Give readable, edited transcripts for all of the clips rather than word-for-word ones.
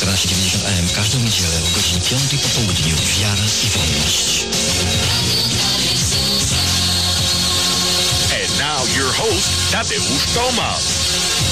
1490 AM każdą niedzielę o godzinie 5 po południu. Wiara i wolność. And now your host, Tadeusz Tomasz.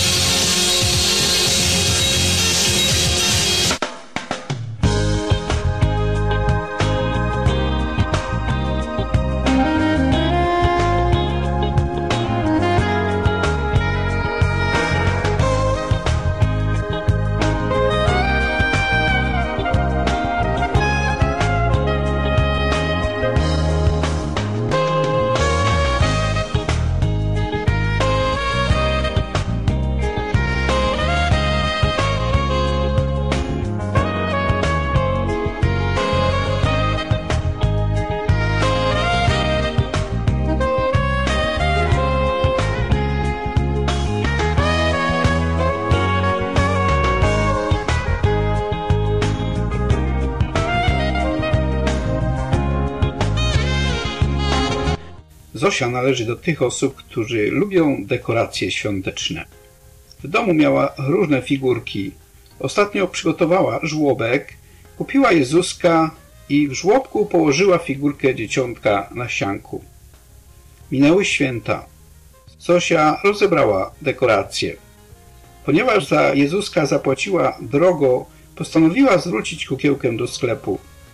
Zosia należy do tych osób, którzy lubią dekoracje świąteczne. W domu miała różne figurki. Ostatnio przygotowała żłobek, kupiła Jezuska i w żłobku położyła figurkę dzieciątka na ścianku. Minęły święta. Zosia rozebrała dekoracje. Ponieważ za Jezuska zapłaciła drogo, postanowiła zwrócić kukiełkę do sklepu.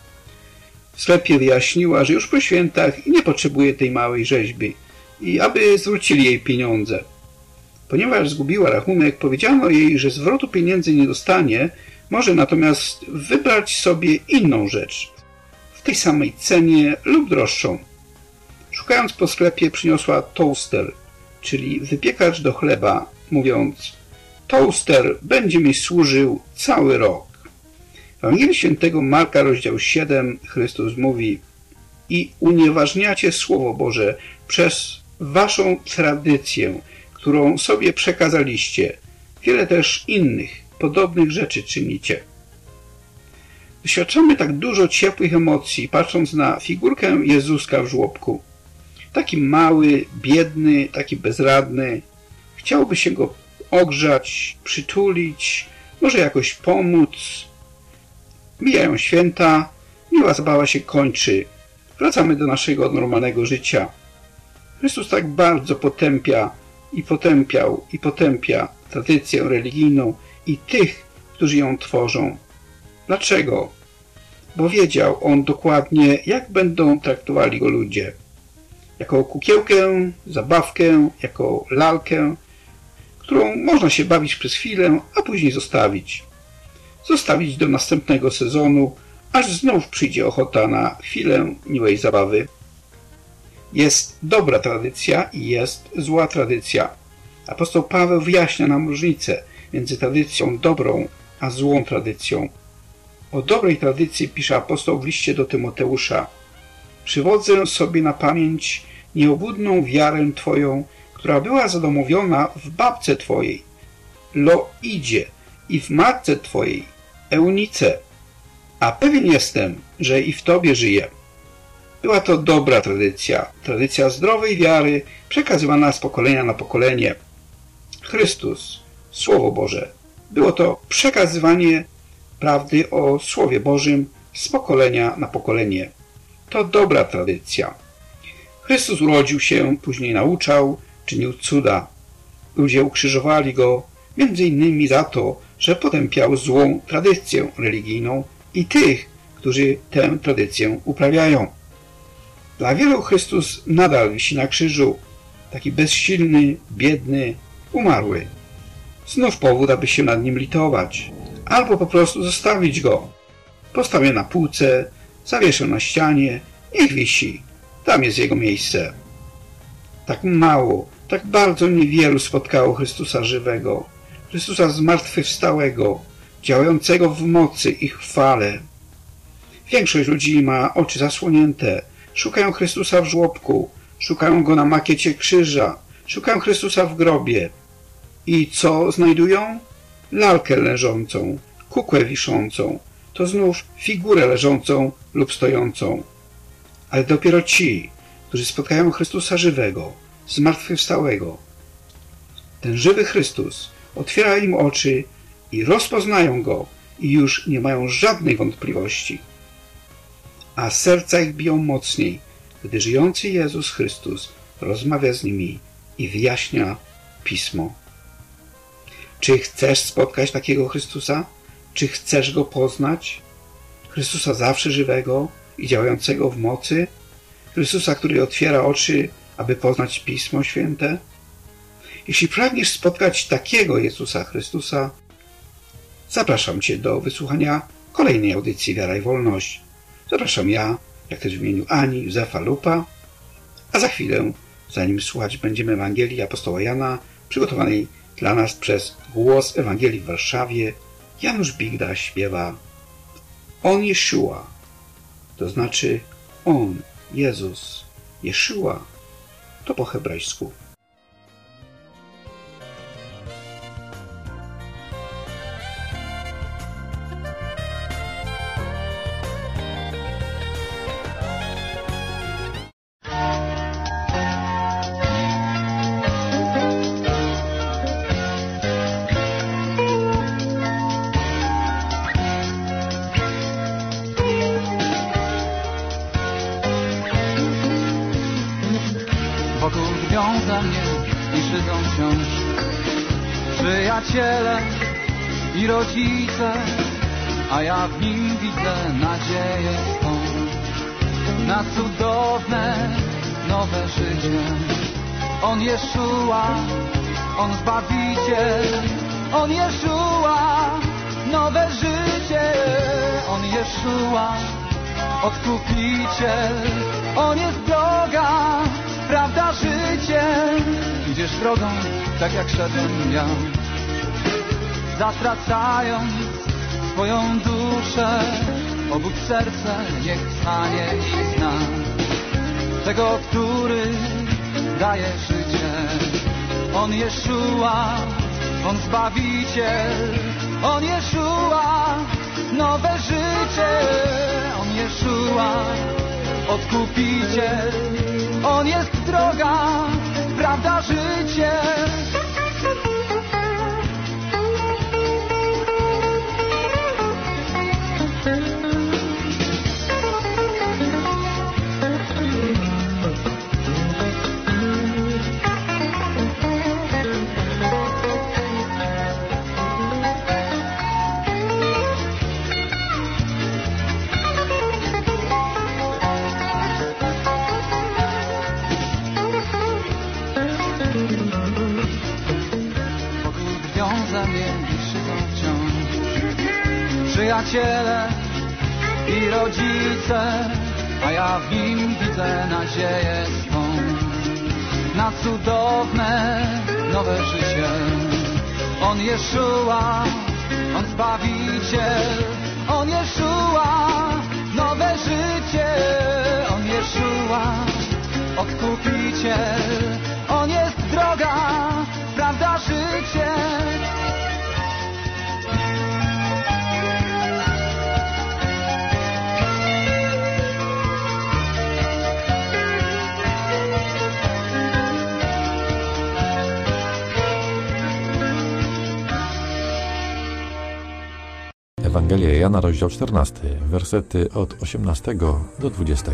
W sklepie wyjaśniła, że już po świętach nie potrzebuje tej małej rzeźby i aby zwrócili jej pieniądze. Ponieważ zgubiła rachunek, powiedziano jej, że zwrotu pieniędzy nie dostanie, może natomiast wybrać sobie inną rzecz w tej samej cenie lub droższą. Szukając po sklepie, przyniosła toaster, czyli wypiekacz do chleba, mówiąc: toaster będzie mi służył cały rok. W Ewangelii Świętego Marka, rozdział 7, Chrystus mówi: i unieważniacie Słowo Boże przez waszą tradycję, którą sobie przekazaliście. Wiele też innych, podobnych rzeczy czynicie. Doświadczamy tak dużo ciepłych emocji, patrząc na figurkę Jezuska w żłobku. Taki mały, biedny, taki bezradny. Chciałoby się go ogrzać, przytulić, może jakoś pomóc. Mijają święta, miła zabawa się kończy. Wracamy do naszego normalnego życia. Chrystus tak bardzo potępia i potępiał i potępia tradycję religijną i tych, którzy ją tworzą. Dlaczego? Bo wiedział on dokładnie, jak będą traktowali go ludzie. Jako kukiełkę, zabawkę, jako lalkę, którą można się bawić przez chwilę, a później zostawić. Zostawić do następnego sezonu, aż znów przyjdzie ochota na chwilę miłej zabawy. Jest dobra tradycja i jest zła tradycja. Apostoł Paweł wyjaśnia nam różnicę między tradycją dobrą a złą tradycją. O dobrej tradycji pisze apostoł w liście do Tymoteusza: przywodzę sobie na pamięć nieobłudną wiarę Twoją, która była zadomowiona w babce Twojej, Loidzie, i w matce Twojej, Eunice, a pewien jestem, że i w Tobie żyje. Była to dobra tradycja, tradycja zdrowej wiary, przekazywana z pokolenia na pokolenie. Chrystus, Słowo Boże, było to przekazywanie prawdy o Słowie Bożym z pokolenia na pokolenie. To dobra tradycja. Chrystus urodził się, później nauczał, czynił cuda. Ludzie ukrzyżowali Go między innymi za to, że potępiał złą tradycję religijną i tych, którzy tę tradycję uprawiają. Dla wielu Chrystus nadal wisi na krzyżu, taki bezsilny, biedny, umarły. Znów powód, aby się nad nim litować, albo po prostu zostawić go. Postawię na półce, zawieszę na ścianie, niech wisi, tam jest jego miejsce. Tak mało, tak bardzo niewielu spotkało Chrystusa żywego, Chrystusa zmartwychwstałego, działającego w mocy i chwale. Większość ludzi ma oczy zasłonięte, szukają Chrystusa w żłobku, szukają Go na makiecie krzyża, szukają Chrystusa w grobie. I co znajdują? Lalkę leżącą, kukłę wiszącą, to znów figurę leżącą lub stojącą. Ale dopiero ci, którzy spotkają Chrystusa żywego, zmartwychwstałego, ten żywy Chrystus otwiera im oczy i rozpoznają Go i już nie mają żadnej wątpliwości. A serca ich biją mocniej, gdy żyjący Jezus Chrystus rozmawia z nimi i wyjaśnia Pismo. Czy chcesz spotkać takiego Chrystusa? Czy chcesz Go poznać? Chrystusa zawsze żywego i działającego w mocy? Chrystusa, który otwiera oczy, aby poznać Pismo Święte? Jeśli pragniesz spotkać takiego Jezusa Chrystusa, zapraszam Cię do wysłuchania kolejnej audycji Wiara i Wolność. Zapraszam ja, jak też w imieniu Ani Józefa Lupa, a za chwilę, zanim słuchać będziemy Ewangelii apostoła Jana, przygotowanej dla nas przez Głos Ewangelii w Warszawie, Janusz Bigda śpiewa On Jeszua, to znaczy On, Jezus, Jeszua, to po hebrajsku. Wokół związa mnie i szydzą wciąż przyjaciele i rodzice, a ja w nim widzę nadzieję swą na cudowne, nowe życie. On Jeszua, On Zbawiciel, On Jeszua, nowe życie. On Jeszua, Odkupiciel, On jest droga, prawda, życie. Idziesz drogą, tak jak szedłem ja, zatracając swoją duszę. Obudź serce, niech stanie i zna tego, który daje życie. On Jeszua, On Zbawiciel, On Jeszua, nowe życie. On Jeszua, Odkupiciel, On jest droga, prawda, życie. Przyjaciele i rodzice, a ja w nim widzę nadzieję swą na cudowne, nowe życie. On Jeszua, On Zbawiciel, On Jeszua, nowe życie. On Jeszua, Odkupiciel, On jest droga, prawda, życie. Ewangelia Jana, rozdział 14, wersety od 18 do 20.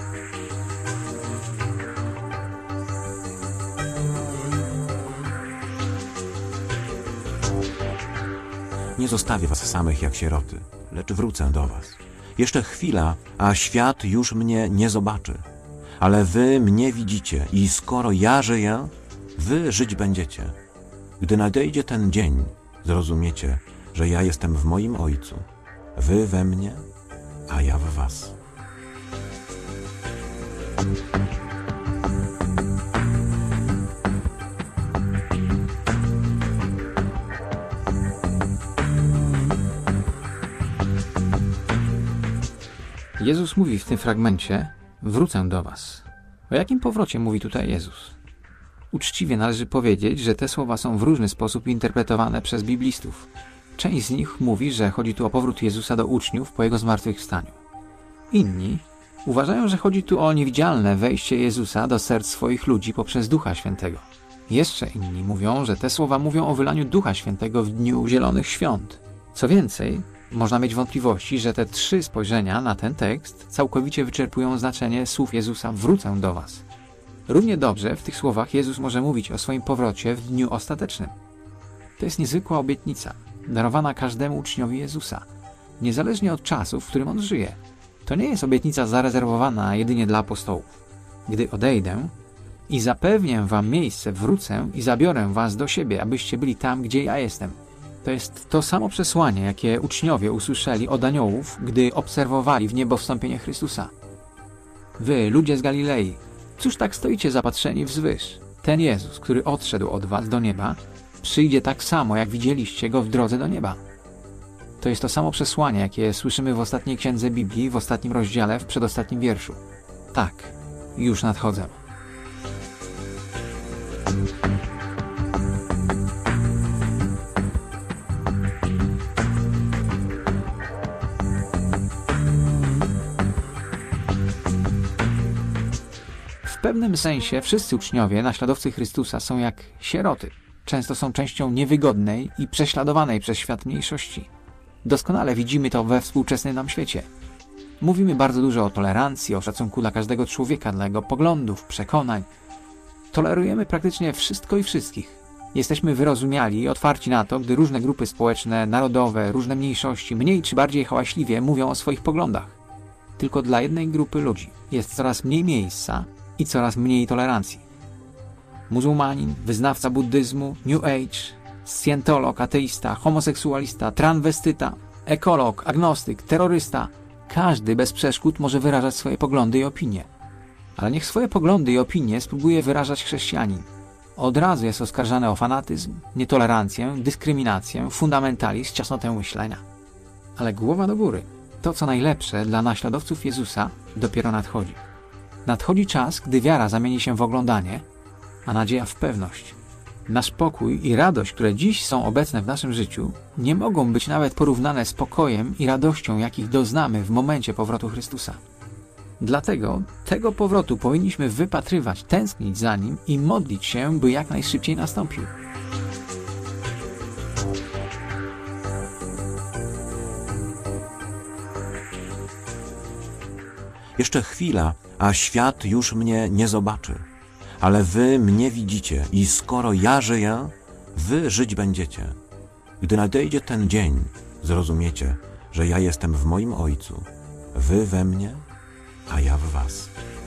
Nie zostawię was samych jak sieroty, lecz wrócę do was. Jeszcze chwila, a świat już mnie nie zobaczy. Ale wy mnie widzicie i skoro ja żyję, wy żyć będziecie. Gdy nadejdzie ten dzień, zrozumiecie, że ja jestem w moim Ojcu, wy we mnie, a ja w was. Jezus mówi w tym fragmencie: wrócę do was. O jakim powrocie mówi tutaj Jezus? Uczciwie należy powiedzieć, że te słowa są w różny sposób interpretowane przez biblistów. Część z nich mówi, że chodzi tu o powrót Jezusa do uczniów po Jego zmartwychwstaniu. Inni uważają, że chodzi tu o niewidzialne wejście Jezusa do serc swoich ludzi poprzez Ducha Świętego. Jeszcze inni mówią, że te słowa mówią o wylaniu Ducha Świętego w dniu Zielonych Świąt. Co więcej, Można mieć wątpliwości, że te 3 spojrzenia na ten tekst całkowicie wyczerpują znaczenie słów Jezusa wrócę do was. Równie dobrze w tych słowach Jezus może mówić o swoim powrocie w dniu ostatecznym. To jest niezwykła obietnica, darowana każdemu uczniowi Jezusa, niezależnie od czasu, w którym on żyje. To nie jest obietnica zarezerwowana jedynie dla apostołów. Gdy odejdę i zapewnię wam miejsce, wrócę i zabiorę was do siebie, abyście byli tam, gdzie ja jestem. To jest to samo przesłanie, jakie uczniowie usłyszeli od aniołów, gdy obserwowali w niebo wstąpienie Chrystusa. Wy, ludzie z Galilei, cóż tak stoicie zapatrzeni wzwyż? Ten Jezus, który odszedł od was do nieba, przyjdzie tak samo, jak widzieliście go w drodze do nieba. To jest to samo przesłanie, jakie słyszymy w ostatniej księdze Biblii, w ostatnim rozdziale, w przedostatnim wierszu. Tak, już nadchodzę. W pewnym sensie wszyscy uczniowie, naśladowcy Chrystusa są jak sieroty. Często są częścią niewygodnej i prześladowanej przez świat mniejszości. Doskonale widzimy to we współczesnym nam świecie. Mówimy bardzo dużo o tolerancji, o szacunku dla każdego człowieka, dla jego poglądów, przekonań. Tolerujemy praktycznie wszystko i wszystkich. Jesteśmy wyrozumiali i otwarci na to, gdy różne grupy społeczne, narodowe, różne mniejszości mniej czy bardziej hałaśliwie mówią o swoich poglądach. Tylko dla jednej grupy ludzi jest coraz mniej miejsca i coraz mniej tolerancji. Muzułmanin, wyznawca buddyzmu, New Age, scjentolog, ateista, homoseksualista, transwestyta, ekolog, agnostyk, terrorysta. Każdy bez przeszkód może wyrażać swoje poglądy i opinie. Ale niech swoje poglądy i opinie spróbuje wyrażać chrześcijanin. Od razu jest oskarżany o fanatyzm, nietolerancję, dyskryminację, fundamentalizm, ciasnotę myślenia. Ale głowa do góry. To, co najlepsze dla naśladowców Jezusa, dopiero nadchodzi. Nadchodzi czas, gdy wiara zamieni się w oglądanie, a nadzieja w pewność. Nasz pokój i radość, które dziś są obecne w naszym życiu, nie mogą być nawet porównane z pokojem i radością, jakich doznamy w momencie powrotu Chrystusa. Dlatego tego powrotu powinniśmy wypatrywać, tęsknić za nim i modlić się, by jak najszybciej nastąpił. Jeszcze chwila, a świat już mnie nie zobaczy. Ale wy mnie widzicie i skoro ja żyję, wy żyć będziecie. Gdy nadejdzie ten dzień, zrozumiecie, że ja jestem w moim Ojcu, wy we mnie, a ja w was.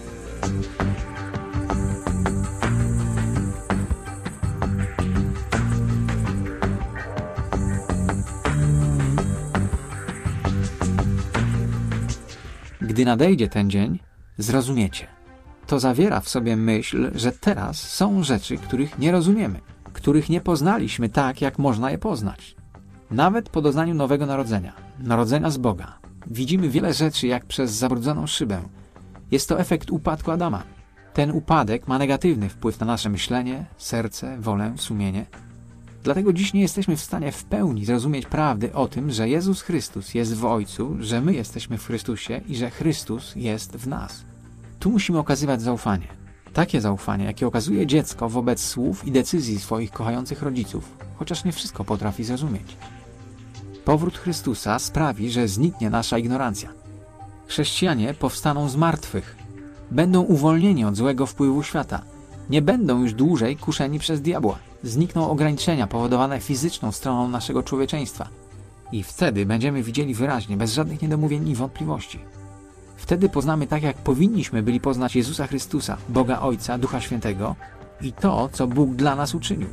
Gdy nadejdzie ten dzień, zrozumiecie. To zawiera w sobie myśl, że teraz są rzeczy, których nie rozumiemy, których nie poznaliśmy tak, jak można je poznać. Nawet po doznaniu nowego narodzenia, narodzenia z Boga, widzimy wiele rzeczy jak przez zabrudzoną szybę. Jest to efekt upadku Adama. Ten upadek ma negatywny wpływ na nasze myślenie, serce, wolę, sumienie. Dlatego dziś nie jesteśmy w stanie w pełni zrozumieć prawdy o tym, że Jezus Chrystus jest w Ojcu, że my jesteśmy w Chrystusie i że Chrystus jest w nas. Tu musimy okazywać zaufanie. Takie zaufanie, jakie okazuje dziecko wobec słów i decyzji swoich kochających rodziców, chociaż nie wszystko potrafi zrozumieć. Powrót Chrystusa sprawi, że zniknie nasza ignorancja. Chrześcijanie powstaną z martwych. Będą uwolnieni od złego wpływu świata. Nie będą już dłużej kuszeni przez diabła. Znikną ograniczenia powodowane fizyczną stroną naszego człowieczeństwa. I wtedy będziemy widzieli wyraźnie, bez żadnych niedomówień i wątpliwości. Wtedy poznamy tak, jak powinniśmy byli poznać Jezusa Chrystusa, Boga Ojca, Ducha Świętego i to, co Bóg dla nas uczynił.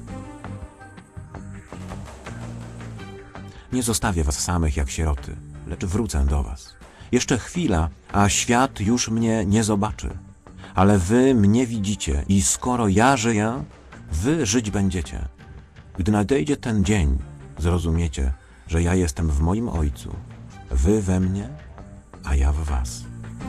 Nie zostawię was samych jak sieroty, lecz wrócę do was. Jeszcze chwila, a świat już mnie nie zobaczy. Ale wy mnie widzicie i skoro ja żyję, wy żyć będziecie. Gdy nadejdzie ten dzień, zrozumiecie, że ja jestem w moim Ojcu, wy we mnie, a ja w was.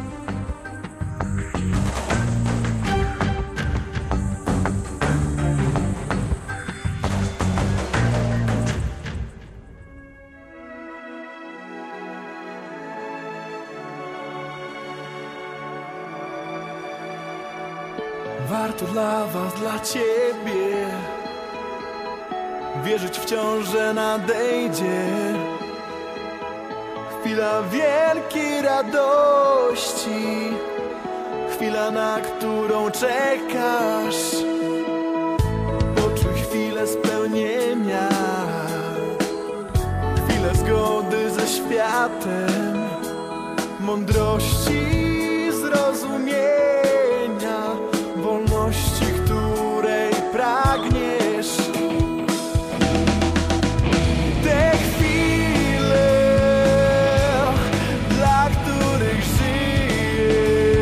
Warto dla was, dla ciebie wierzyć wciąż, że nadejdzie chwila wielkiej radości, chwila, na którą czekasz. Poczuj chwilę spełnienia, chwilę zgody ze światem, mądrości, zrozumienia, wolności, której pragniesz. Te chwile, dla których żyję,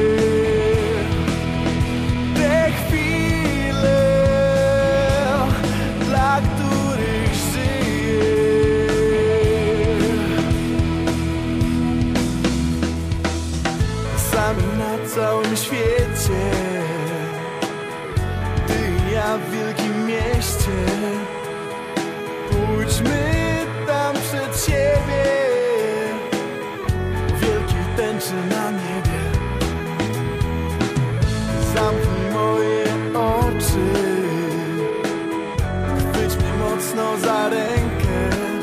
te chwile, dla których żyję. Sami na całym świecie, ty i ja w wielkim mieście. Pójdźmy tam przed siebie, wielkiej tęczy na niebie. Zamknij moje oczy, chwyć mnie mocno za rękę.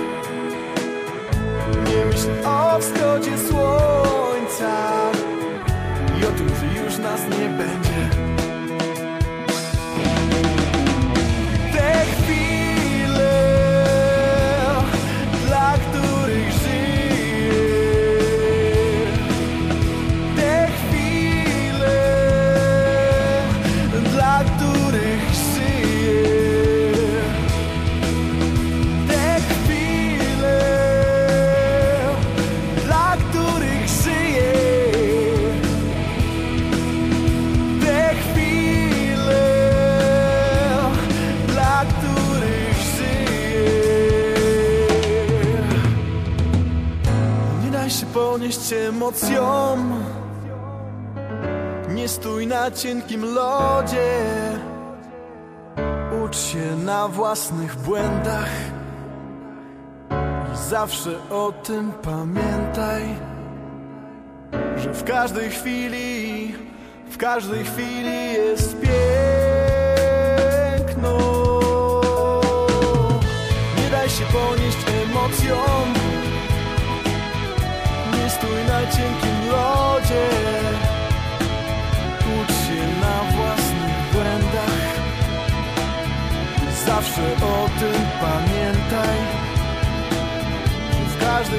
Nie myśl o wschodzie słońca i o tym, że już nas nie będzie. Te chwile, dla których żyję, te chwile, dla których żyję, te chwile, dla których żyję, te chwile, dla których żyję. Nie daj się ponieść emocjom, nie stój na cienkim lodzie. Ucz się na własnych błędach i zawsze o tym pamiętaj, że w każdej chwili jest piękno. Nie daj się ponieść emocjom, nie stój na cienkim lodzie. Ucz się na własnych błędach i zawsze o tym pamiętaj, że w każdej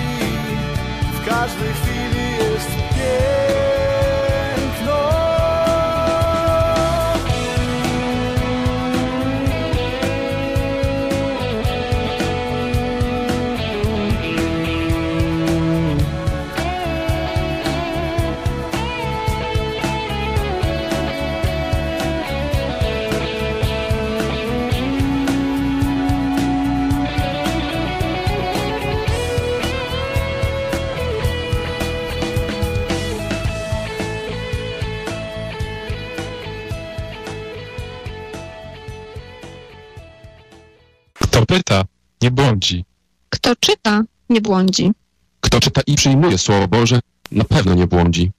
chwili jest piękno. Kto pyta, nie błądzi. Kto czyta, nie błądzi. Kto czyta i przyjmuje Słowo Boże, na pewno nie błądzi.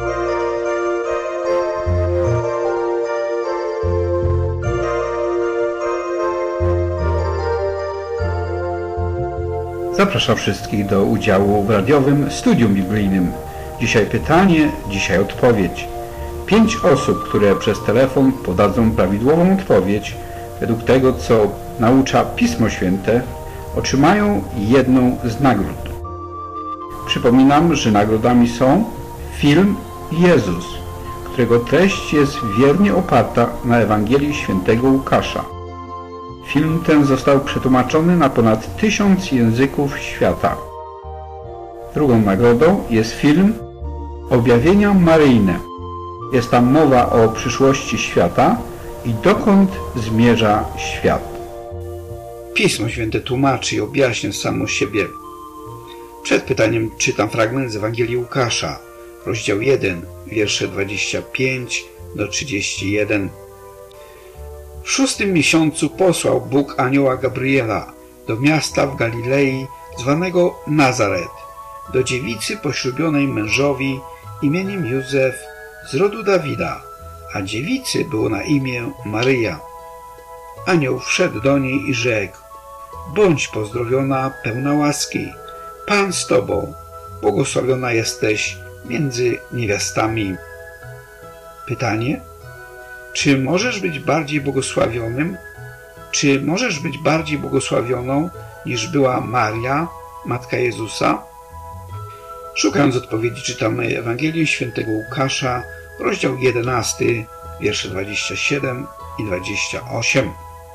Zapraszam wszystkich do udziału w radiowym studium biblijnym. Dzisiaj pytanie, dzisiaj odpowiedź. 5 osób, które przez telefon podadzą prawidłową odpowiedź według tego, co naucza Pismo Święte, otrzymają jedną z nagród. Przypominam, że nagrodami są film Jezus, którego treść jest wiernie oparta na Ewangelii Świętego Łukasza. Film ten został przetłumaczony na ponad 1000 języków świata. Drugą nagrodą jest film Objawienia Maryjne. Jest tam mowa o przyszłości świata i dokąd zmierza świat. Pismo Święte tłumaczy i objaśnia samo siebie. Przed pytaniem czytam fragment z Ewangelii Łukasza, rozdział 1, wiersze 25 do 31. W 6. miesiącu posłał Bóg anioła Gabriela do miasta w Galilei zwanego Nazaret, do dziewicy poślubionej mężowi imieniem Józef z rodu Dawida, a dziewicy było na imię Maryja. Anioł wszedł do niej i rzekł: bądź pozdrowiona, pełna łaski, Pan z tobą. błogosławiona jesteś między niewiastami. Pytanie: czy możesz być bardziej błogosławionym? Czy możesz być bardziej błogosławioną niż była Maria, Matka Jezusa? Szukając odpowiedzi, czytamy Ewangelię Świętego Łukasza, rozdział 11, wiersze 27 i 28.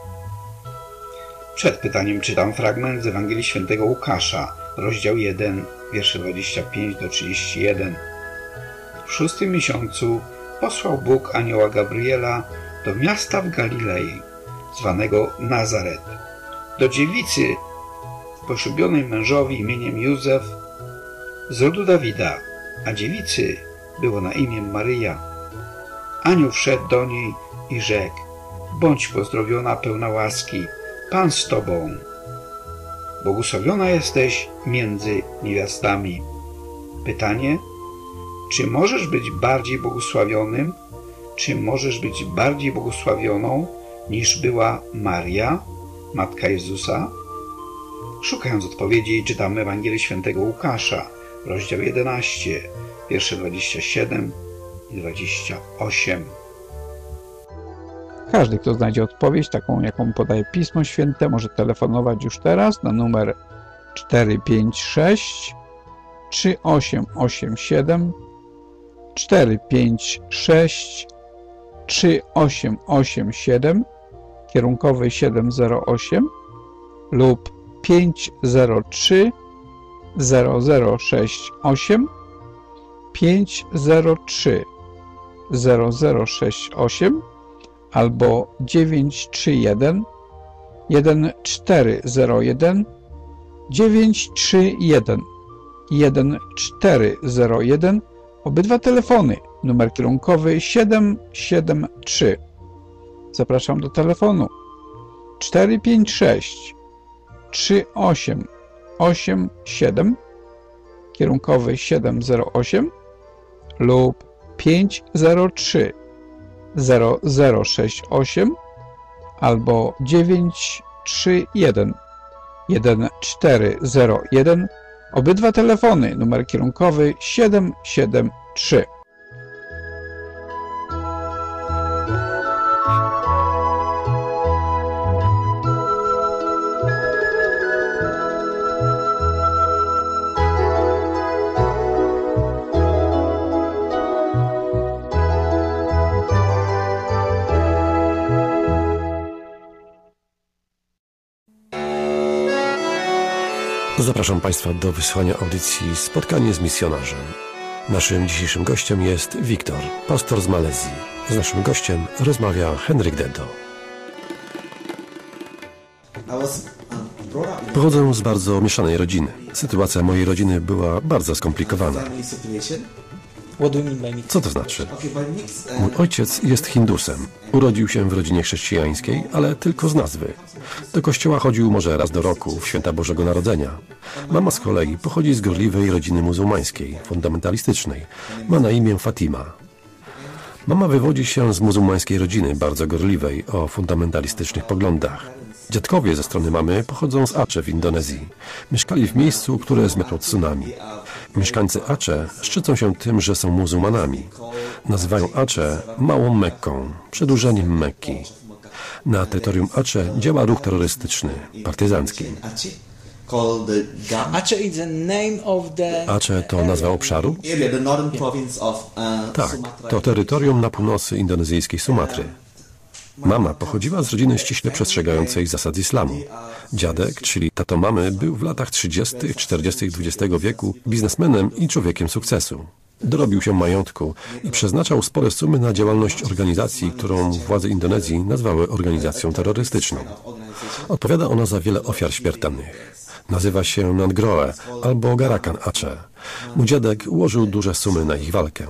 Przed pytaniem czytam fragment z Ewangelii Świętego Łukasza, rozdział 1, wiersze 25 do 31. W 6. miesiącu posłał Bóg anioła Gabriela do miasta w Galilei, zwanego Nazaret, do dziewicy poślubionej mężowi imieniem Józef z rodu Dawida, a dziewicy było na imię Maryja. Anioł wszedł do niej i rzekł: bądź pozdrowiona, pełna łaski, Pan z tobą. Błogosławiona jesteś między niewiastami. Pytanie: czy możesz być bardziej błogosławionym? Czy możesz być bardziej błogosławioną niż była Maria, Matka Jezusa? Szukając odpowiedzi, czytamy Ewangelię Świętego Łukasza, rozdział 11, wiersze 27 i 28. Każdy, kto znajdzie odpowiedź, taką jaką podaje Pismo Święte, może telefonować już teraz na numer 456 3887 456 3887, kierunkowy 708 lub 503 0068 503 0068 albo 931 1401 931 1401. Obydwa telefony, numer kierunkowy 773. Zapraszam do telefonu 456 3887, kierunkowy 708 lub 503 0068 albo 931 1401. Obydwa telefony, numer kierunkowy 773. Zapraszam Państwa do wysłuchania audycji Spotkanie z misjonarzem. Naszym dzisiejszym gościem jest Wiktor, pastor z Malezji. Z naszym gościem rozmawia Henryk Dedo. Pochodzę z bardzo mieszanej rodziny. Sytuacja mojej rodziny była bardzo skomplikowana. Co to znaczy? Mój ojciec jest Hindusem. Urodził się w rodzinie chrześcijańskiej, ale tylko z nazwy. Do kościoła chodził może raz do roku, w święta Bożego Narodzenia. Mama z kolei pochodzi z gorliwej rodziny muzułmańskiej, fundamentalistycznej. Ma na imię Fatima. Mama wywodzi się z muzułmańskiej rodziny, bardzo gorliwej, o fundamentalistycznych poglądach. Dziadkowie ze strony mamy pochodzą z Aceh w Indonezji. Mieszkali w miejscu, które zmiotło tsunami. Mieszkańcy Aceh szczycą się tym, że są muzułmanami. Nazywają Aceh Małą Mekką, przedłużeniem Mekki. Na terytorium Aceh działa ruch terrorystyczny, partyzancki. Aceh to nazwa obszaru? Tak, to terytorium na północy indonezyjskiej Sumatry. Mama pochodziła z rodziny ściśle przestrzegającej zasad islamu. Dziadek, czyli tato mamy, był w latach 30., 40. XX wieku biznesmenem i człowiekiem sukcesu. Dorobił się majątku i przeznaczał spore sumy na działalność organizacji, którą władze Indonezji nazwały organizacją terrorystyczną. Odpowiada ona za wiele ofiar śmiertelnych. Nazywa się Nangroe albo Garakan Aceh. Mój dziadek ułożył duże sumy na ich walkę.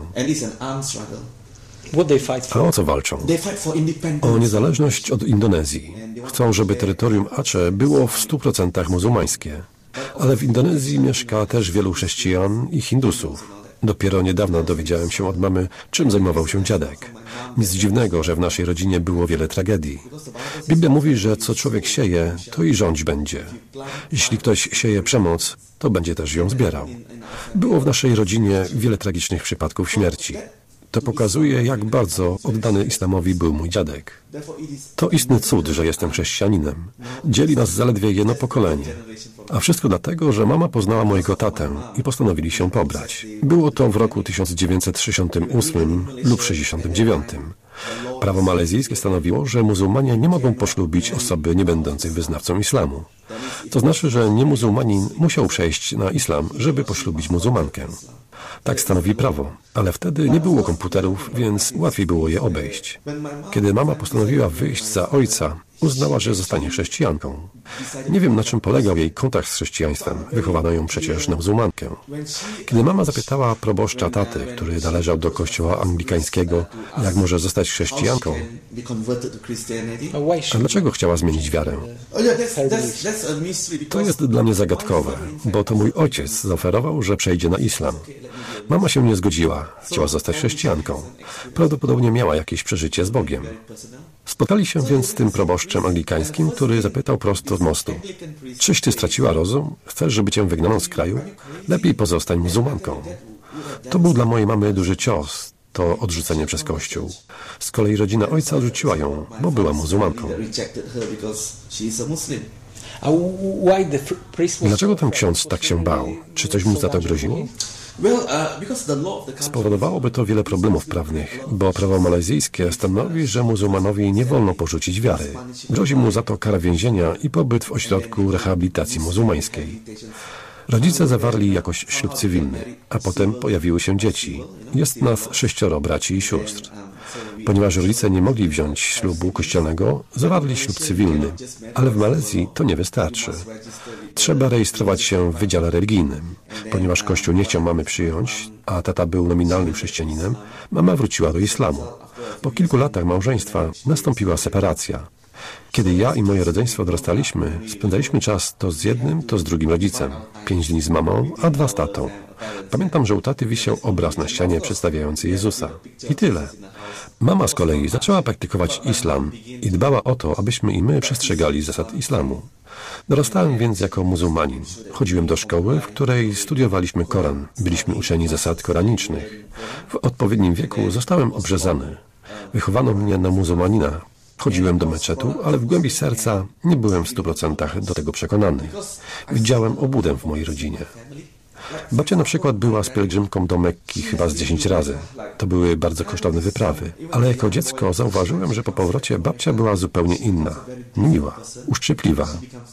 A o co walczą? O niezależność od Indonezji. Chcą, żeby terytorium Aceh było w 100% muzułmańskie. Ale w Indonezji mieszka też wielu chrześcijan i Hindusów. Dopiero niedawno dowiedziałem się od mamy, czym zajmował się dziadek. Nic dziwnego, że w naszej rodzinie było wiele tragedii. Biblia mówi, że co człowiek sieje, to i rządź będzie. Jeśli ktoś sieje przemoc, to będzie też ją zbierał. Było w naszej rodzinie wiele tragicznych przypadków śmierci. To pokazuje, jak bardzo oddany islamowi był mój dziadek. To istny cud, że jestem chrześcijaninem. Dzieli nas zaledwie jedno pokolenie. A wszystko dlatego, że mama poznała mojego tatę i postanowili się pobrać. Było to w roku 1968 lub 69. Prawo malezyjskie stanowiło, że muzułmanie nie mogą poślubić osoby nie będącej wyznawcą islamu. To znaczy, że niemuzułmanin musiał przejść na islam, żeby poślubić muzułmankę. Tak stanowi prawo, ale wtedy nie było komputerów, więc łatwiej było je obejść. Kiedy mama postanowiła wyjść za ojca, uznała, że zostanie chrześcijanką. Nie wiem, na czym polegał jej kontakt z chrześcijaństwem. Wychowano ją przecież na muzułmankę. Kiedy mama zapytała proboszcza taty, który należał do kościoła anglikańskiego, jak może zostać chrześcijanką, a dlaczego chciała zmienić wiarę? To jest dla mnie zagadkowe, bo to mój ojciec zaoferował, że przejdzie na islam. Mama się nie zgodziła, chciała zostać chrześcijanką. Prawdopodobnie miała jakieś przeżycie z Bogiem. Spotkali się więc z tym proboszczem anglikańskim, który zapytał prosto z mostu: czyś ty straciła rozum? Chcesz, żeby cię wygnano z kraju? Lepiej pozostań muzułmanką. To był dla mojej mamy duży cios, to odrzucenie przez Kościół. Z kolei rodzina ojca odrzuciła ją, bo była muzułmanką. Dlaczego ten ksiądz tak się bał? Czy coś mu za to groziło? Spowodowałoby to wiele problemów prawnych, bo prawo malezyjskie stanowi, że muzułmanowi nie wolno porzucić wiary. Grozi mu za to kara więzienia i pobyt w ośrodku rehabilitacji muzułmańskiej. Rodzice zawarli jakoś ślub cywilny, a potem pojawiły się dzieci. Jest nas 6 braci i sióstr. Ponieważ rodzice nie mogli wziąć ślubu kościelnego, zawarli ślub cywilny, ale w Malezji to nie wystarczy. Trzeba rejestrować się w wydziale religijnym. Ponieważ Kościół nie chciał mamy przyjąć, a tata był nominalnym chrześcijaninem, mama wróciła do islamu. Po kilku latach małżeństwa nastąpiła separacja. Kiedy ja i moje rodzeństwo dorastaliśmy, spędzaliśmy czas to z jednym, to z drugim rodzicem. 5 dni z mamą, a 2 z tatą. Pamiętam, że u taty wisiał obraz na ścianie przedstawiający Jezusa. I tyle. Mama z kolei zaczęła praktykować islam i dbała o to, abyśmy i my przestrzegali zasad islamu. Dorastałem więc jako muzułmanin. Chodziłem do szkoły, w której studiowaliśmy Koran. Byliśmy uczeni zasad koranicznych. W odpowiednim wieku zostałem obrzezany. Wychowano mnie na muzułmanina. Chodziłem do meczetu, ale w głębi serca nie byłem w 100% do tego przekonany. Widziałem obłudę w mojej rodzinie. Babcia na przykład była z pielgrzymką do Mekki chyba z 10 razy. To były bardzo kosztowne wyprawy. Ale jako dziecko zauważyłem, że po powrocie babcia była zupełnie inna. Miła, uszczypliwa.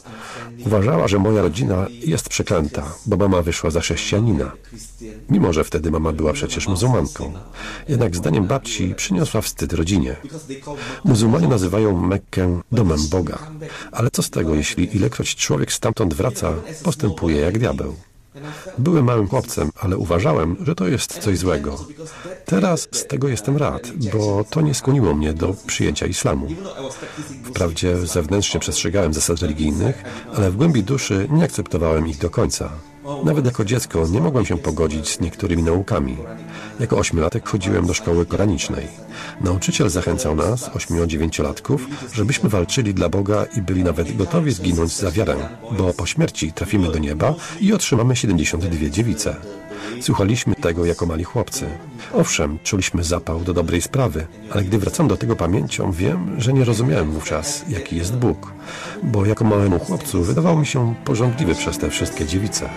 Uważała, że moja rodzina jest przeklęta, bo mama wyszła za chrześcijanina. Mimo że wtedy mama była przecież muzułmanką. Jednak zdaniem babci przyniosła wstyd rodzinie. Muzułmanie nazywają Mekkę domem Boga. Ale co z tego, jeśli ilekroć człowiek stamtąd wraca, postępuje jak diabeł? Byłem małym chłopcem, ale uważałem, że to jest coś złego. Teraz z tego jestem rad, bo to nie skłoniło mnie do przyjęcia islamu. Wprawdzie zewnętrznie przestrzegałem zasad religijnych, ale w głębi duszy nie akceptowałem ich do końca. Nawet jako dziecko nie mogłem się pogodzić z niektórymi naukami. Jako 8-latek chodziłem do szkoły koranicznej. Nauczyciel zachęcał nas, 8-9-latków, żebyśmy walczyli dla Boga i byli nawet gotowi zginąć za wiarę, bo po śmierci trafimy do nieba i otrzymamy 72 dziewice. Słuchaliśmy tego jako mali chłopcy. Owszem, czuliśmy zapał do dobrej sprawy, ale gdy wracam do tego pamięcią, wiem, że nie rozumiałem wówczas, jaki jest Bóg, bo jako małemu chłopcu wydawał mi się pożądliwy przez te wszystkie dziewice.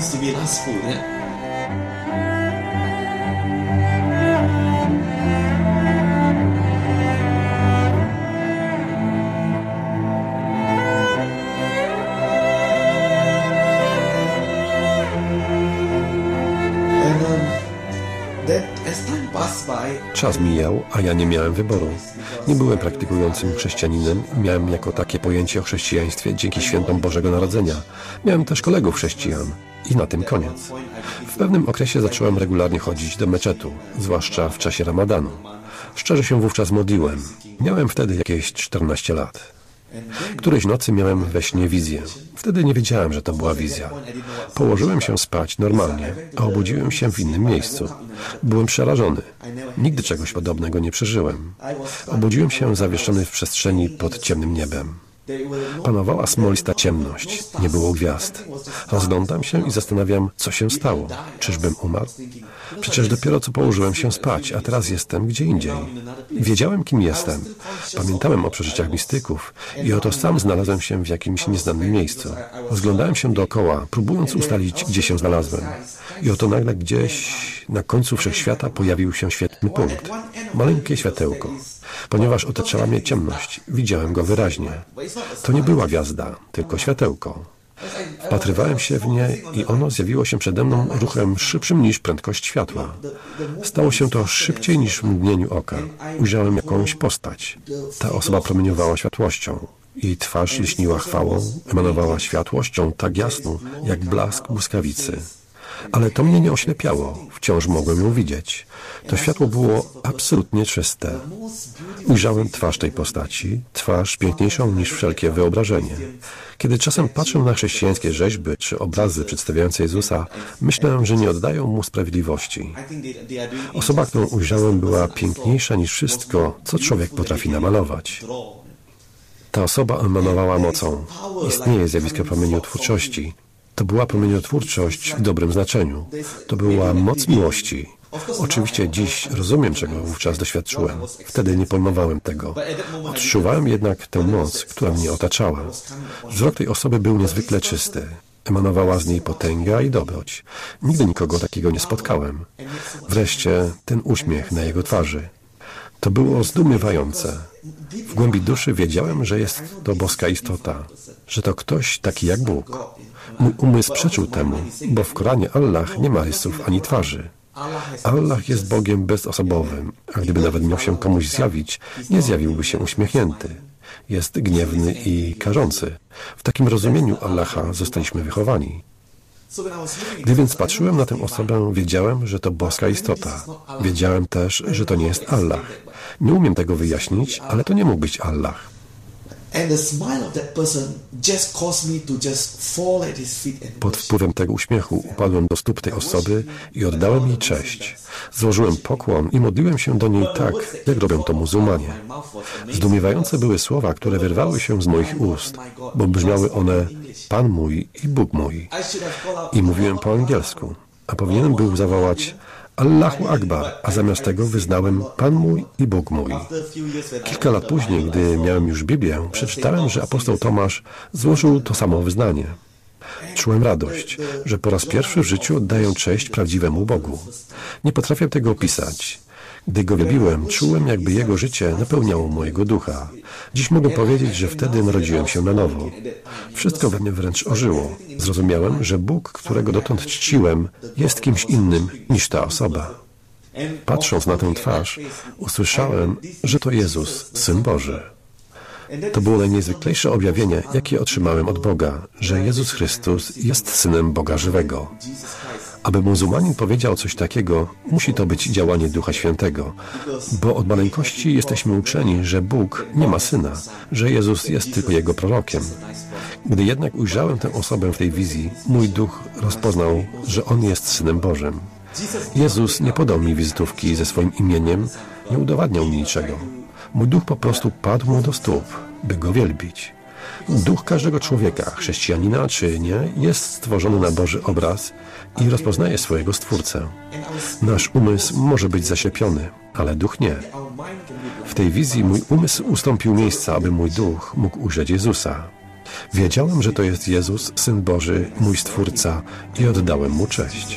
Czas mijał, a ja nie miałem wyboru. Nie byłem praktykującym chrześcijaninem i miałem jako takie pojęcie o chrześcijaństwie dzięki świętom Bożego Narodzenia. Miałem też kolegów chrześcijan. I na tym koniec. W pewnym okresie zacząłem regularnie chodzić do meczetu, zwłaszcza w czasie Ramadanu. Szczerze się wówczas modliłem. Miałem wtedy jakieś 14 lat. Którejś nocy miałem we śnie wizję. Wtedy nie wiedziałem, że to była wizja. Położyłem się spać normalnie, a obudziłem się w innym miejscu. Byłem przerażony. Nigdy czegoś podobnego nie przeżyłem. Obudziłem się zawieszony w przestrzeni pod ciemnym niebem. Panowała smolista ciemność, nie było gwiazd. Rozglądam się i zastanawiam, co się stało. Czyżbym umarł? Przecież dopiero co położyłem się spać, a teraz jestem gdzie indziej. Wiedziałem, kim jestem. Pamiętałem o przeżyciach mistyków i oto sam znalazłem się w jakimś nieznanym miejscu. Rozglądałem się dookoła, próbując ustalić, gdzie się znalazłem. I oto nagle gdzieś na końcu wszechświata pojawił się świetny punkt. Maleńkie światełko. Ponieważ otaczała mnie ciemność, widziałem go wyraźnie. To nie była gwiazda, tylko światełko. Wpatrywałem się w nie i ono zjawiło się przede mną ruchem szybszym niż prędkość światła. Stało się to szybciej niż w mgnieniu oka. Ujrzałem jakąś postać. Ta osoba promieniowała światłością. Jej twarz lśniła chwałą, emanowała światłością tak jasną, jak blask błyskawicy. Ale to mnie nie oślepiało, wciąż mogłem ją widzieć. To światło było absolutnie czyste. Ujrzałem twarz tej postaci, twarz piękniejszą niż wszelkie wyobrażenie. Kiedy czasem patrzę na chrześcijańskie rzeźby czy obrazy przedstawiające Jezusa, myślę, że nie oddają Mu sprawiedliwości. Osoba, którą ujrzałem, była piękniejsza niż wszystko, co człowiek potrafi namalować. Ta osoba emanowała mocą. Istnieje zjawisko promieniotwórczości. To była promieniotwórczość w dobrym znaczeniu. To była moc miłości. Oczywiście dziś rozumiem, czego wówczas doświadczyłem. Wtedy nie pojmowałem tego. Odczuwałem jednak tę moc, która mnie otaczała. Wzrok tej osoby był niezwykle czysty. Emanowała z niej potęga i dobroć. Nigdy nikogo takiego nie spotkałem. Wreszcie ten uśmiech na jego twarzy. To było zdumiewające. W głębi duszy wiedziałem, że jest to boska istota, że to ktoś taki jak Bóg. Mój umysł przeczył temu, bo w Koranie Allah nie ma rysów ani twarzy. Allah jest Bogiem bezosobowym, a gdyby nawet miał się komuś zjawić, nie zjawiłby się uśmiechnięty. Jest gniewny i karzący. W takim rozumieniu Allaha zostaliśmy wychowani. Gdy więc patrzyłem na tę osobę, wiedziałem, że to boska istota. Wiedziałem też, że to nie jest Allah. Nie umiem tego wyjaśnić, ale to nie mógł być Allah. Pod wpływem tego uśmiechu upadłem do stóp tej osoby i oddałem jej cześć. Złożyłem pokłon i modliłem się do niej tak, jak robią to muzułmanie. Zdumiewające były słowa, które wyrwały się z moich ust, bo brzmiały one Pan mój i Bóg mój. I mówiłem po angielsku, a powinienem był zawołać Allahu Akbar, a zamiast tego wyznałem Pan mój i Bóg mój. Kilka lat później, gdy miałem już Biblię, przeczytałem, że apostoł Tomasz złożył to samo wyznanie. Czułem radość, że po raz pierwszy w życiu oddaję cześć prawdziwemu Bogu. Nie potrafię tego opisać. Gdy go wielbiłem, czułem, jakby jego życie napełniało mojego ducha. Dziś mogę powiedzieć, że wtedy narodziłem się na nowo. Wszystko we mnie wręcz ożyło. Zrozumiałem, że Bóg, którego dotąd czciłem, jest kimś innym niż ta osoba. Patrząc na tę twarz, usłyszałem, że to Jezus, Syn Boży. To było najniezwyklejsze objawienie, jakie otrzymałem od Boga, że Jezus Chrystus jest Synem Boga żywego. Aby muzułmanin powiedział coś takiego, musi to być działanie Ducha Świętego, bo od maleńkości jesteśmy uczeni, że Bóg nie ma Syna, że Jezus jest tylko Jego prorokiem. Gdy jednak ujrzałem tę osobę w tej wizji, mój duch rozpoznał, że On jest Synem Bożym. Jezus nie podał mi wizytówki ze swoim imieniem, nie udowadniał mi niczego. Mój duch po prostu padł mu do stóp, by Go wielbić. Duch każdego człowieka, chrześcijanina czy nie, jest stworzony na Boży obraz i rozpoznaje swojego Stwórcę. Nasz umysł może być zaślepiony, ale duch nie. W tej wizji mój umysł ustąpił miejsca, aby mój duch mógł ujrzeć Jezusa. Wiedziałem, że to jest Jezus, Syn Boży, mój Stwórca i oddałem Mu cześć.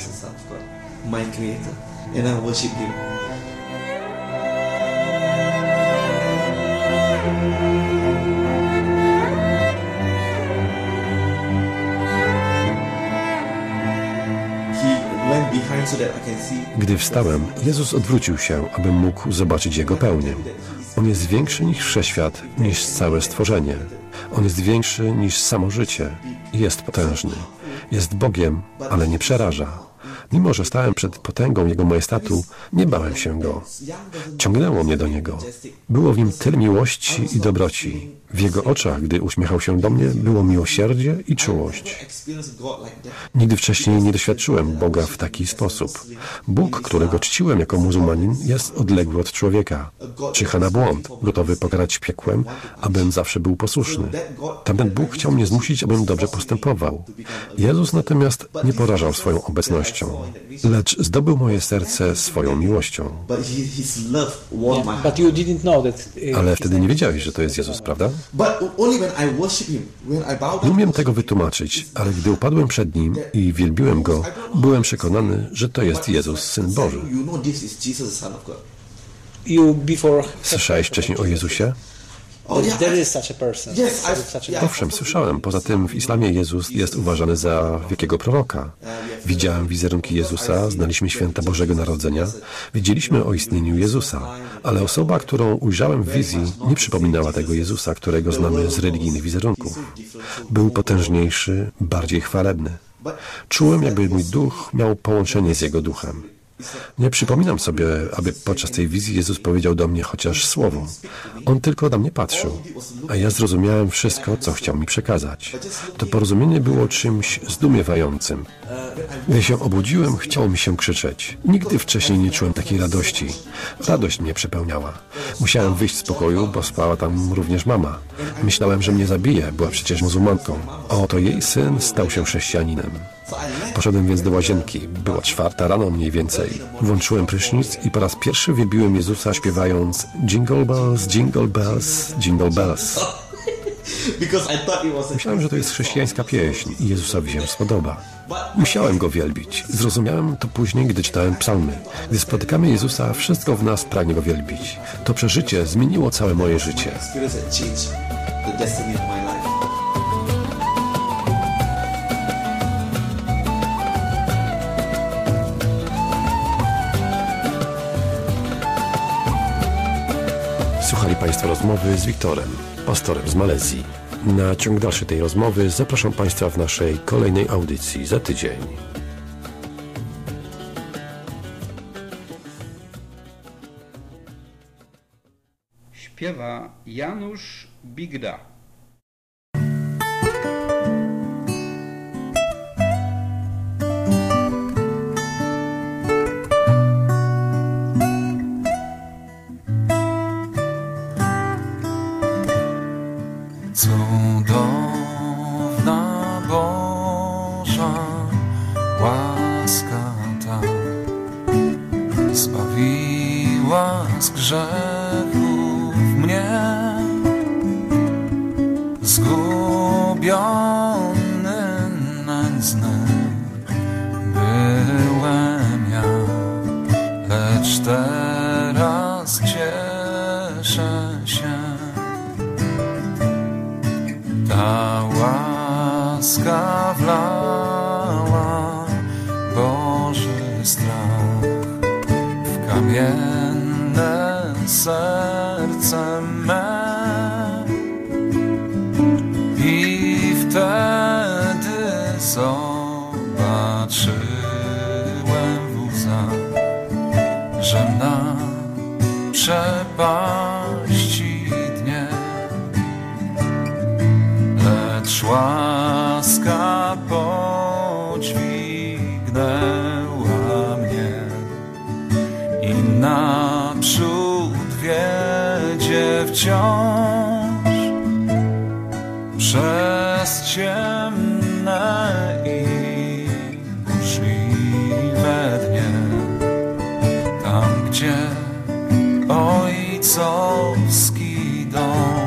Gdy wstałem, Jezus odwrócił się, abym mógł zobaczyć Jego pełnię. On jest większy niż wszechświat, niż całe stworzenie. On jest większy niż samo życie. Jest potężny. Jest Bogiem, ale nie przeraża. Mimo że stałem przed potęgą Jego majestatu, nie bałem się Go. Ciągnęło mnie do Niego. Było w Nim tyle miłości i dobroci. W Jego oczach, gdy uśmiechał się do mnie, było miłosierdzie i czułość. Nigdy wcześniej nie doświadczyłem Boga w taki sposób. Bóg, którego czciłem jako muzułmanin, jest odległy od człowieka. Czyha na błąd, gotowy pokarać piekłem, abym zawsze był posłuszny. Tamten Bóg chciał mnie zmusić, abym dobrze postępował. Jezus natomiast nie porażał swoją obecnością, lecz zdobył moje serce swoją miłością. Ale wtedy nie wiedziałeś, że to jest Jezus, prawda? Nie umiem tego wytłumaczyć, ale gdy upadłem przed Nim i wielbiłem Go, byłem przekonany, że to jest Jezus, Syn Boży. Słyszałeś wcześniej o Jezusie? Owszem, słyszałem. Poza tym w islamie Jezus jest uważany za wielkiego proroka. Widziałem wizerunki Jezusa, znaliśmy święta Bożego Narodzenia, wiedzieliśmy o istnieniu Jezusa, ale osoba, którą ujrzałem w wizji, nie przypominała tego Jezusa, którego znamy z religijnych wizerunków. Był potężniejszy, bardziej chwalebny. Czułem, jakby mój duch miał połączenie z Jego duchem. Nie przypominam sobie, aby podczas tej wizji Jezus powiedział do mnie chociaż słowo. On tylko na mnie patrzył, a ja zrozumiałem wszystko, co chciał mi przekazać. To porozumienie było czymś zdumiewającym. Gdy się obudziłem, chciało mi się krzyczeć. Nigdy wcześniej nie czułem takiej radości. Radość mnie przepełniała. Musiałem wyjść z pokoju, bo spała tam również mama. Myślałem, że mnie zabije, była przecież muzułmanką. A oto jej syn stał się chrześcijaninem. Poszedłem więc do łazienki. Była 4 rano mniej więcej. Włączyłem prysznic i po raz pierwszy wielbiłem Jezusa, śpiewając Jingle bells, jingle bells, jingle bells. Myślałem, że to jest chrześcijańska pieśń i Jezusowi się spodoba. Musiałem Go wielbić. Zrozumiałem to później, gdy czytałem psalmy. Gdy spotykamy Jezusa, wszystko w nas pragnie Go wielbić. To przeżycie zmieniło całe moje życie. Słuchali Państwo rozmowy z Wiktorem, pastorem z Malezji. Na ciąg dalszy tej rozmowy zapraszam Państwa w naszej kolejnej audycji za tydzień. Śpiewa Janusz Bigda. Cudowna Boża łaska ta zbawiła z grzechów mnie, zgubiony nędzny byłem ja, lecz teraz cieszę się. Ta łaska wlała Boży strach w kamienne serce me i wtedy zobaczyłem w łzach, że na przepaści dnie lecz łaska podźwignęła mnie i naprzód wiedzie wciąż przez ciemne i burzliwe dnie, tam gdzie ojcowski dom.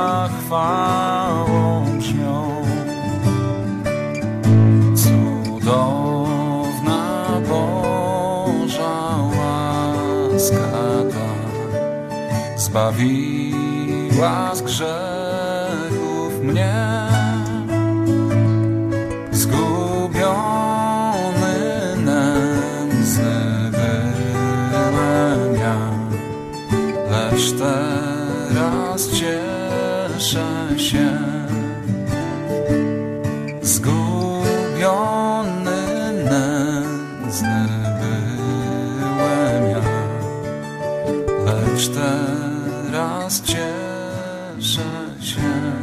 chwałą brzmią. Cudowna Boża łaska ta zbawiła z grzechów mnie. Zgubiony, nędzny byłem ja, lecz teraz cieszę się. Zgubiony, nędzny byłem ja, lecz teraz cieszę się.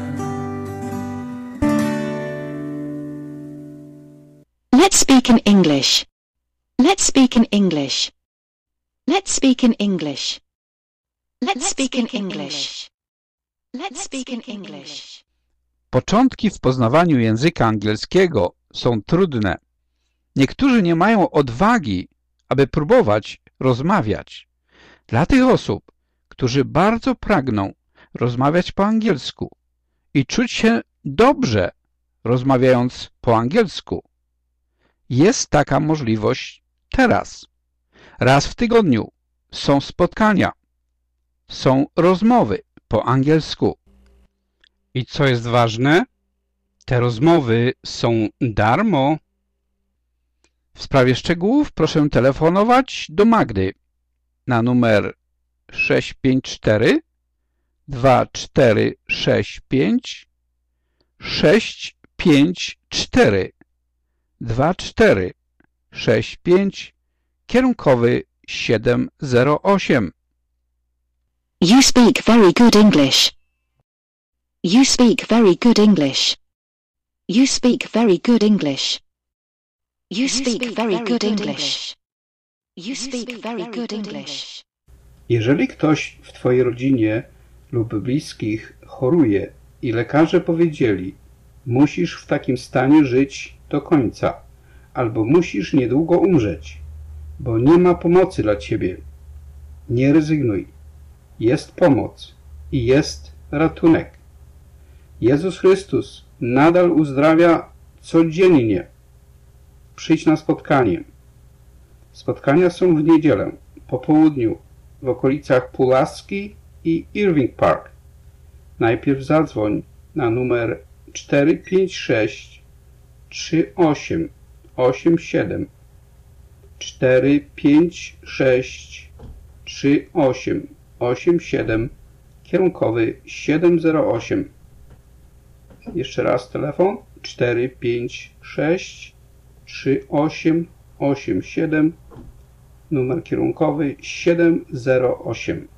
Let's speak in English. Let's speak in English. Let's speak in English. Let's speak in English. Let's speak in English. Początki w poznawaniu języka angielskiego są trudne. Niektórzy nie mają odwagi, aby próbować rozmawiać. Dla tych osób, którzy bardzo pragną rozmawiać po angielsku i czuć się dobrze rozmawiając po angielsku, jest taka możliwość teraz. Raz w tygodniu są spotkania, są rozmowy po angielsku. I co jest ważne? Te rozmowy są darmo. W sprawie szczegółów proszę telefonować do Magdy na numer 654 2465 654 2465 kierunkowy 708. You speak very good English. You speak very good English. You speak very good English. You speak very good English. You speak very good English. Jeżeli ktoś w twojej rodzinie lub bliskich choruje i lekarze powiedzieli: musisz w takim stanie żyć do końca, albo musisz niedługo umrzeć, bo nie ma pomocy dla ciebie, nie rezygnuj. Jest pomoc i jest ratunek. Jezus Chrystus nadal uzdrawia codziennie. Przyjdź na spotkanie. Spotkania są w niedzielę, po południu, w okolicach Pulaski i Irving Park. Najpierw zadzwoń na numer 456 3887 456 3887 kierunkowy 708. Jeszcze raz telefon 456 3887 numer kierunkowy 708.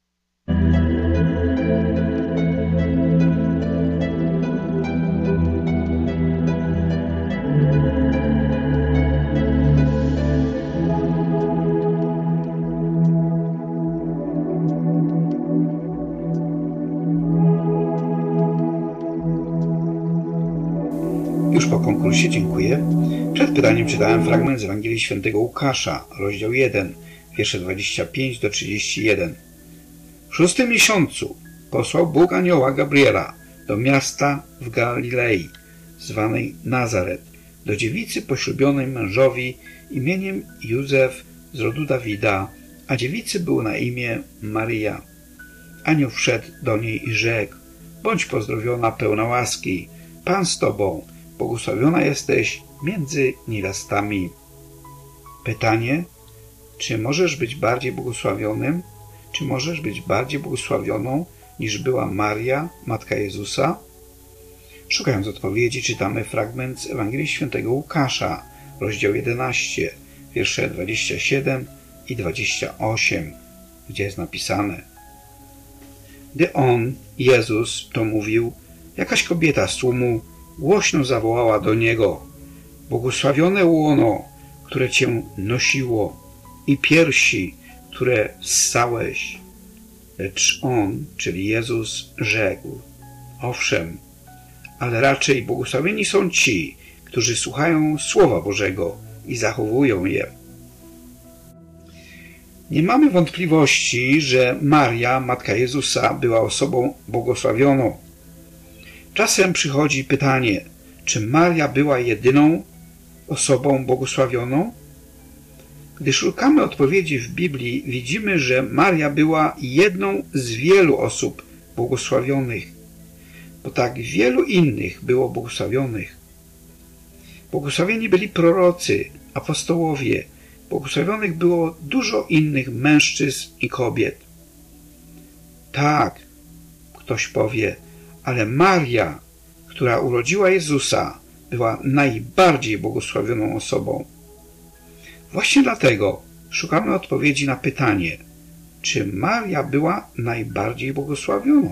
Już po konkursie dziękuję. Przed pytaniem czytałem fragment z Ewangelii Świętego Łukasza, rozdział 1, wiersze 25 do 31. W 6. miesiącu posłał Bóg anioła Gabriela do miasta w Galilei, zwanej Nazaret, do dziewicy poślubionej mężowi imieniem Józef z rodu Dawida, a dziewicy było na imię Maryja. Anioł wszedł do niej i rzekł: bądź pozdrowiona, pełna łaski, Pan z tobą, błogosławiona jesteś między niewiastami. Pytanie: czy możesz być bardziej błogosławionym? Czy możesz być bardziej błogosławioną niż była Maria, matka Jezusa? Szukając odpowiedzi, czytamy fragment z Ewangelii Świętego Łukasza, rozdział 11, wiersze 27 i 28, gdzie jest napisane: gdy on, Jezus, to mówił, jakaś kobieta z tłumu głośno zawołała do niego: błogosławione łono, które cię nosiło, i piersi, które ssałeś. Lecz on, czyli Jezus, rzekł: owszem, ale raczej błogosławieni są ci, którzy słuchają Słowa Bożego i zachowują je. Nie mamy wątpliwości, że Maria, Matka Jezusa, była osobą błogosławioną. Czasem przychodzi pytanie, czy Maria była jedyną osobą błogosławioną? Gdy szukamy odpowiedzi w Biblii, widzimy, że Maria była jedną z wielu osób błogosławionych, bo tak wielu innych było błogosławionych. Błogosławieni byli prorocy, apostołowie, błogosławionych było dużo innych mężczyzn i kobiet. Tak, ktoś powie, ale Maria, która urodziła Jezusa, była najbardziej błogosławioną osobą. Właśnie dlatego szukamy odpowiedzi na pytanie, czy Maria była najbardziej błogosławioną?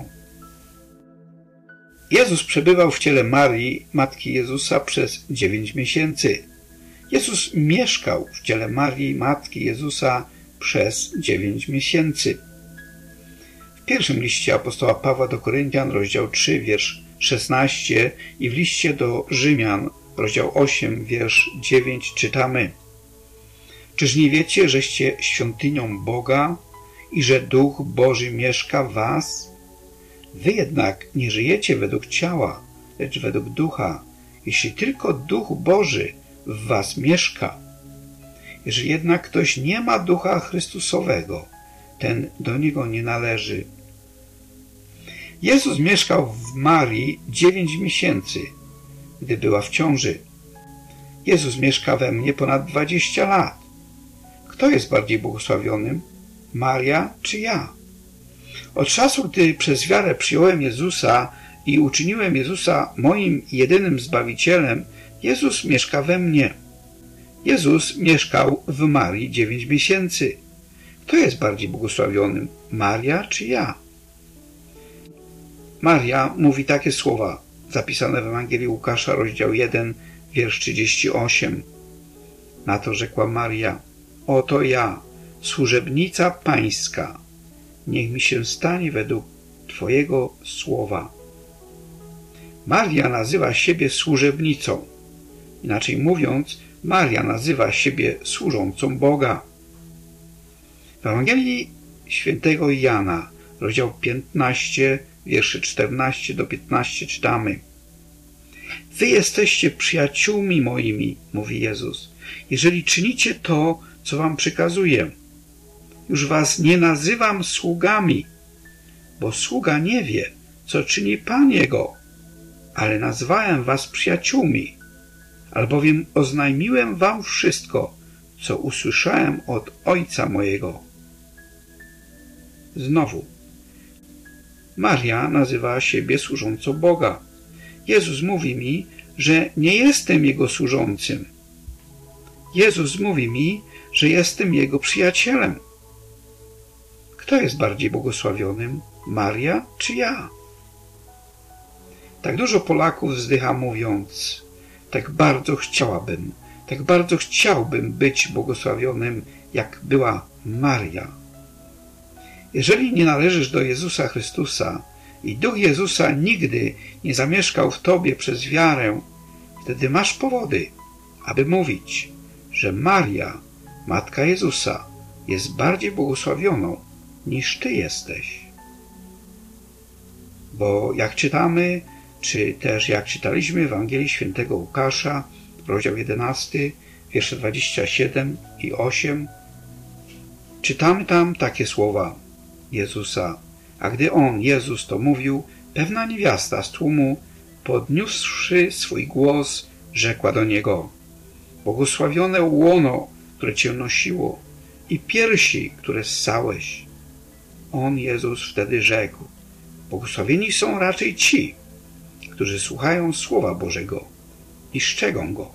Jezus przebywał w ciele Marii, Matki Jezusa, przez 9 miesięcy. Jezus mieszkał w ciele Marii, Matki Jezusa, przez 9 miesięcy. W pierwszym liście apostoła Pawła do Koryntian, rozdział 3, wiersz 16 i w liście do Rzymian, rozdział 8, wiersz 9 czytamy: Czyż nie wiecie, żeście świątynią Boga i że Duch Boży mieszka w was? Wy jednak nie żyjecie według ciała, lecz według Ducha, jeśli tylko Duch Boży w was mieszka. Jeżeli jednak ktoś nie ma Ducha Chrystusowego, ten do niego nie należy. Jezus mieszkał w Marii 9 miesięcy, gdy była w ciąży. Jezus mieszka we mnie ponad 20 lat. Kto jest bardziej błogosławionym? Maria czy ja? Od czasu, gdy przez wiarę przyjąłem Jezusa i uczyniłem Jezusa moim jedynym Zbawicielem, Jezus mieszka we mnie. Jezus mieszkał w Marii 9 miesięcy. Kto jest bardziej błogosławionym? Maria czy ja? Maria mówi takie słowa zapisane w Ewangelii Łukasza, rozdział 1, wiersz 38. Na to rzekła Maria: Oto ja, służebnica Pańska, niech mi się stanie według Twojego słowa. Maria nazywa siebie służebnicą. Inaczej mówiąc, Maria nazywa siebie służącą Boga. W Ewangelii świętego Jana, rozdział 15, wiersze 14 do 15 czytamy: Wy jesteście przyjaciółmi moimi, mówi Jezus, jeżeli czynicie to, co wam przykazuję. Już was nie nazywam sługami, bo sługa nie wie, co czyni Pan jego, ale nazwałem was przyjaciółmi, albowiem oznajmiłem wam wszystko, co usłyszałem od Ojca mojego. Znowu, Maria nazywa siebie służącą Boga. Jezus mówi mi, że nie jestem Jego służącym. Jezus mówi mi, że jestem Jego przyjacielem. Kto jest bardziej błogosławionym? Maria czy ja? Tak dużo Polaków wzdycha mówiąc: tak bardzo chciałbym być błogosławionym, jak była Maria. Jeżeli nie należysz do Jezusa Chrystusa i Duch Jezusa nigdy nie zamieszkał w tobie przez wiarę, wtedy masz powody, aby mówić, że Maria, Matka Jezusa, jest bardziej błogosławioną niż ty jesteś. Bo jak czytamy, czy też jak czytaliśmy w Ewangelii świętego Łukasza, rozdział 11, wiersze 27 i 8, czytamy tam takie słowa Jezusa: a gdy on, Jezus, to mówił, pewna niewiasta z tłumu, podniósłszy swój głos, rzekła do niego: błogosławione łono, które cię nosiło, i piersi, które ssałeś. On, Jezus, wtedy rzekł: błogosławieni są raczej ci, którzy słuchają Słowa Bożego i strzegą go.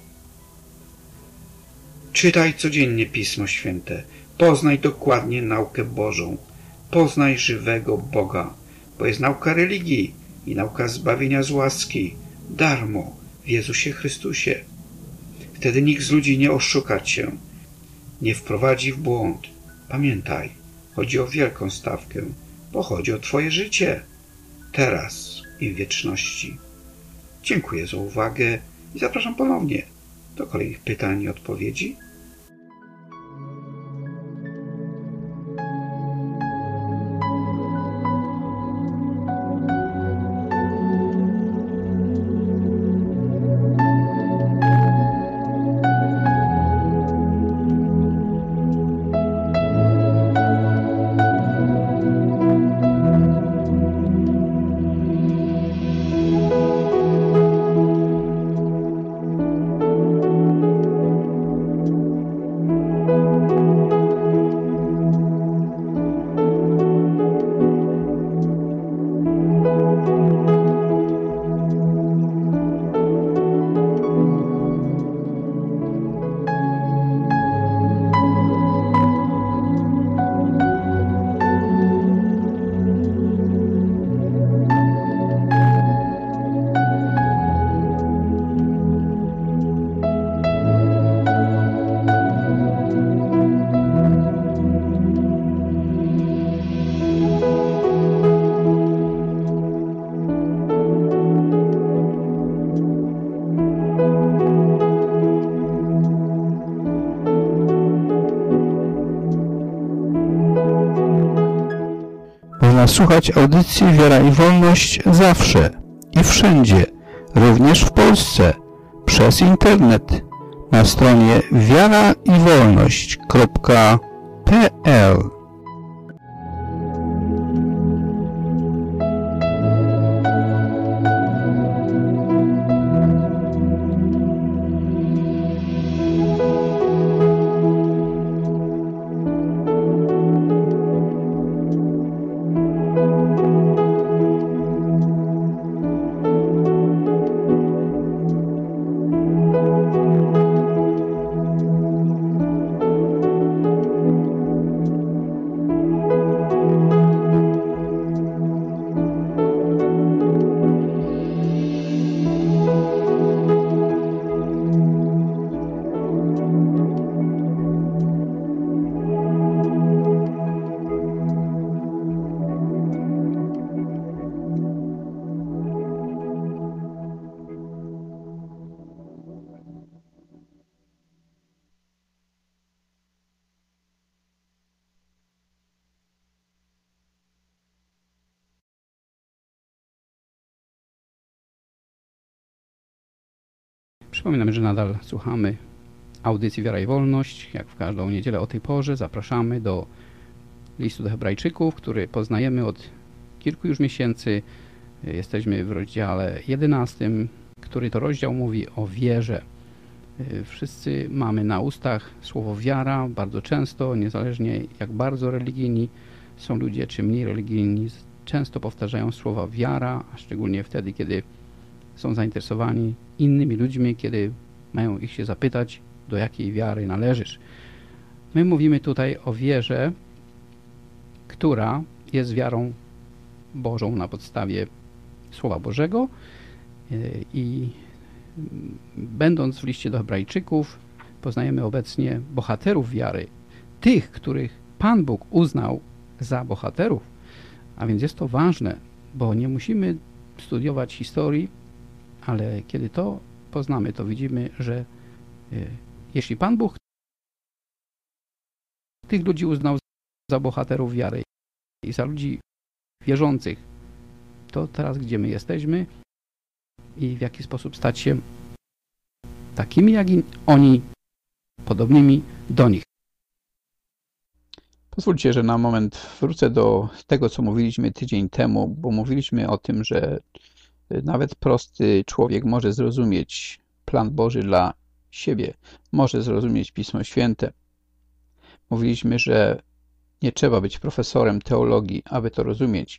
Czytaj codziennie Pismo Święte, poznaj dokładnie naukę Bożą, poznaj żywego Boga, bo jest nauka religii i nauka zbawienia z łaski, darmo w Jezusie Chrystusie. Wtedy nikt z ludzi nie oszuka cię, nie wprowadzi w błąd. Pamiętaj, chodzi o wielką stawkę, bo chodzi o twoje życie, teraz i w wieczności. Dziękuję za uwagę i zapraszam ponownie do kolejnych pytań i odpowiedzi. Można słuchać audycji Wiara i Wolność zawsze i wszędzie, również w Polsce, przez internet na stronie wiaraiwolność.pl. Przypominam, że nadal słuchamy audycji Wiara i Wolność. Jak w każdą niedzielę o tej porze zapraszamy do listu do Hebrajczyków, który poznajemy od kilku już miesięcy. Jesteśmy w rozdziale 11, który to rozdział mówi o wierze. Wszyscy mamy na ustach słowo wiara bardzo często, niezależnie jak bardzo religijni są ludzie, czy mniej religijni, często powtarzają słowa wiara, a szczególnie wtedy, kiedy są zainteresowani innymi ludźmi, kiedy mają ich się zapytać, do jakiej wiary należysz. My mówimy tutaj o wierze, która jest wiarą Bożą na podstawie Słowa Bożego i będąc w liście do Hebrajczyków poznajemy obecnie bohaterów wiary, tych, których Pan Bóg uznał za bohaterów, a więc jest to ważne, bo nie musimy studiować historii, ale kiedy to poznamy, to widzimy, że jeśli Pan Bóg tych ludzi uznał za bohaterów wiary i za ludzi wierzących, to teraz gdzie my jesteśmy i w jaki sposób stać się takimi jak i oni, podobnymi do nich. Pozwólcie, że na moment wrócę do tego, co mówiliśmy tydzień temu, bo mówiliśmy o tym, że nawet prosty człowiek może zrozumieć plan Boży dla siebie, może zrozumieć Pismo Święte. Mówiliśmy, że nie trzeba być profesorem teologii, aby to rozumieć.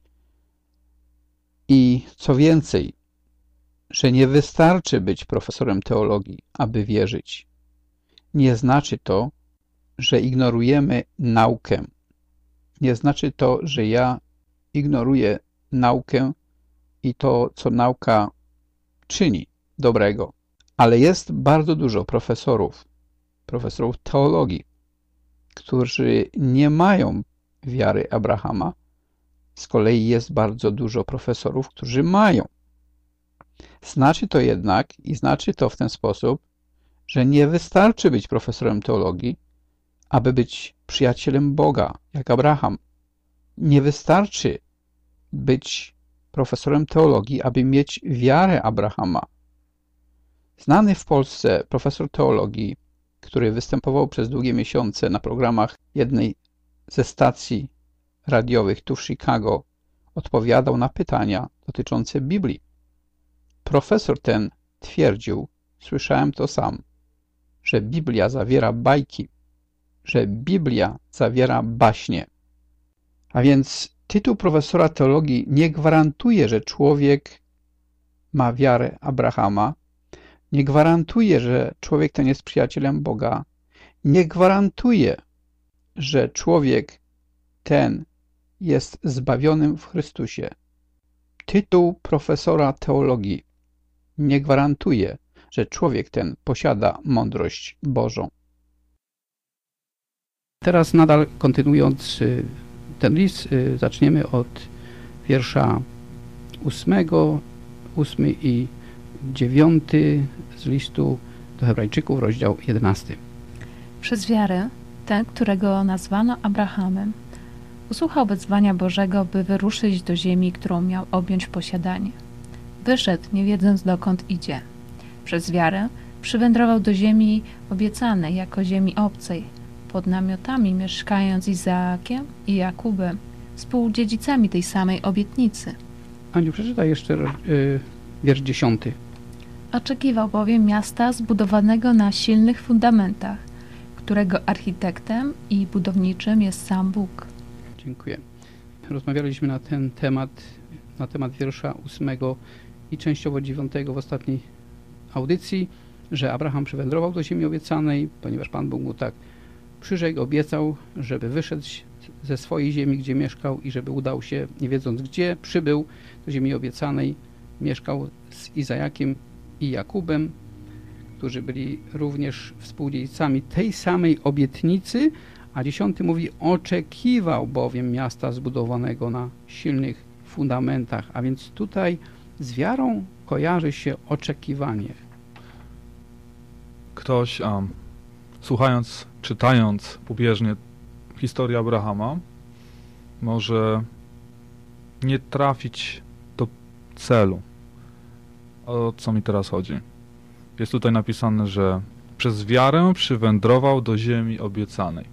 I co więcej, że nie wystarczy być profesorem teologii, aby wierzyć. Nie znaczy to, że ignorujemy naukę. Nie znaczy to, że ja ignoruję naukę i to, co nauka czyni dobrego. Ale jest bardzo dużo profesorów teologii, którzy nie mają wiary Abrahama. Z kolei jest bardzo dużo profesorów, którzy mają. Znaczy to jednak, i znaczy to w ten sposób, że nie wystarczy być profesorem teologii, aby być przyjacielem Boga, jak Abraham. Nie wystarczy być profesorem teologii, aby mieć wiarę Abrahama. Znany w Polsce profesor teologii, który występował przez długie miesiące na programach jednej ze stacji radiowych tu w Chicago, odpowiadał na pytania dotyczące Biblii. Profesor ten twierdził, słyszałem to sam, że Biblia zawiera bajki, że Biblia zawiera baśnie. A więc tytuł profesora teologii nie gwarantuje, że człowiek ma wiarę Abrahama, nie gwarantuje, że człowiek ten jest przyjacielem Boga, nie gwarantuje, że człowiek ten jest zbawionym w Chrystusie. Tytuł profesora teologii nie gwarantuje, że człowiek ten posiada mądrość Bożą. Teraz nadal kontynuując ten list, zaczniemy od wiersza 8 i 9 z listu do Hebrajczyków, rozdział 11. Przez wiarę ten, którego nazwano Abrahamem, Usłuchał wezwania Bożego, by wyruszyć do ziemi, którą miał objąć w posiadanie. Wyszedł, nie wiedząc dokąd idzie. Przez wiarę przywędrował do ziemi obiecanej jako ziemi obcej, pod namiotami mieszkając z Izaakiem i Jakubem, współdziedzicami tej samej obietnicy. Aniu, przeczytaj jeszcze wiersz 10. Oczekiwał bowiem miasta zbudowanego na silnych fundamentach, którego architektem i budowniczym jest sam Bóg. Dziękuję. Rozmawialiśmy na ten temat, na temat wiersza 8 i częściowo 9 w ostatniej audycji, że Abraham przywędrował do ziemi obiecanej, ponieważ Pan Bóg mu tak przyrzekł, obiecał, żeby wyszedł ze swojej ziemi, gdzie mieszkał i żeby udał się, nie wiedząc gdzie, przybył do ziemi obiecanej, mieszkał z Izajakiem i Jakubem, którzy byli również współdziedzicami tej samej obietnicy, a 10 mówi, oczekiwał bowiem miasta zbudowanego na silnych fundamentach, a więc tutaj z wiarą kojarzy się oczekiwanie. Ktoś, słuchając, czytając pobieżnie historię Abrahama, może nie trafić do celu. O co mi teraz chodzi? Jest tutaj napisane, że przez wiarę przywędrował do ziemi obiecanej.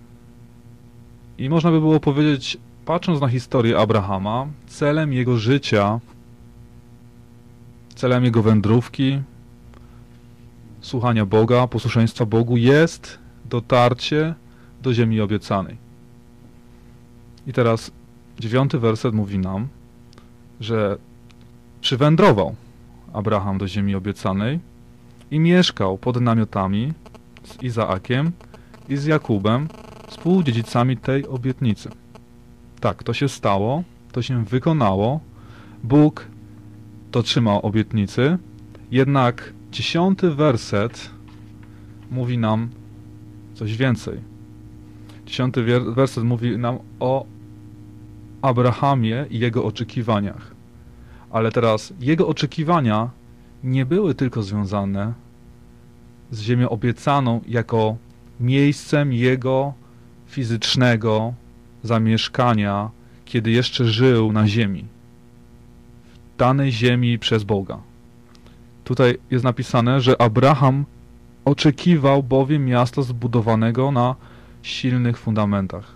I można by było powiedzieć, patrząc na historię Abrahama, celem jego życia, celem jego wędrówki, słuchania Boga, posłuszeństwa Bogu jest dotarcie do ziemi obiecanej. I teraz 9 werset mówi nam, że przywędrował Abraham do ziemi obiecanej i mieszkał pod namiotami z Izaakiem i z Jakubem, współdziedzicami tej obietnicy. Tak, to się stało, to się wykonało, Bóg dotrzymał obietnicy, jednak 10 werset mówi nam coś więcej. 10 werset mówi nam o Abrahamie i jego oczekiwaniach. Ale teraz jego oczekiwania nie były tylko związane z ziemią obiecaną jako miejscem jego fizycznego zamieszkania, kiedy jeszcze żył na ziemi, w danej ziemi przez Boga. Tutaj jest napisane, że Abraham oczekiwał bowiem miasta zbudowanego na silnych fundamentach.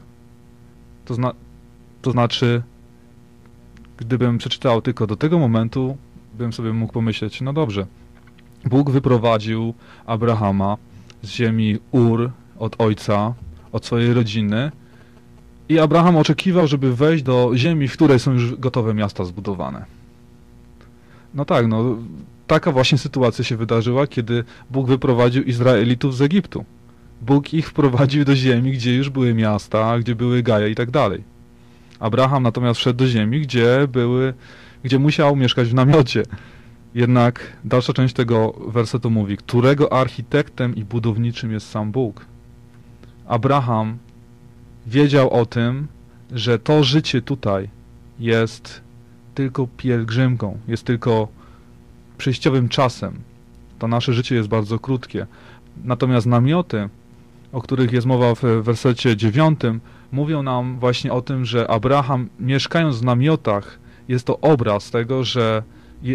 To znaczy, gdybym przeczytał tylko do tego momentu, bym sobie mógł pomyśleć, no dobrze, Bóg wyprowadził Abrahama z ziemi Ur od ojca, od swojej rodziny i Abraham oczekiwał, żeby wejść do ziemi, w której są już gotowe miasta zbudowane. No tak, no taka właśnie sytuacja się wydarzyła, kiedy Bóg wyprowadził Izraelitów z Egiptu. Bóg ich wprowadził do ziemi, gdzie już były miasta, gdzie były gaje i tak dalej. Abraham natomiast wszedł do ziemi, gdzie musiał mieszkać w namiocie. Jednak dalsza część tego wersetu mówi, którego architektem i budowniczym jest sam Bóg. Abraham wiedział o tym, że to życie tutaj jest tylko pielgrzymką, jest tylko przejściowym czasem. To nasze życie jest bardzo krótkie. Natomiast namioty, o których jest mowa w wersecie 9, mówią nam właśnie o tym, że Abraham, mieszkając w namiotach, jest to obraz tego, że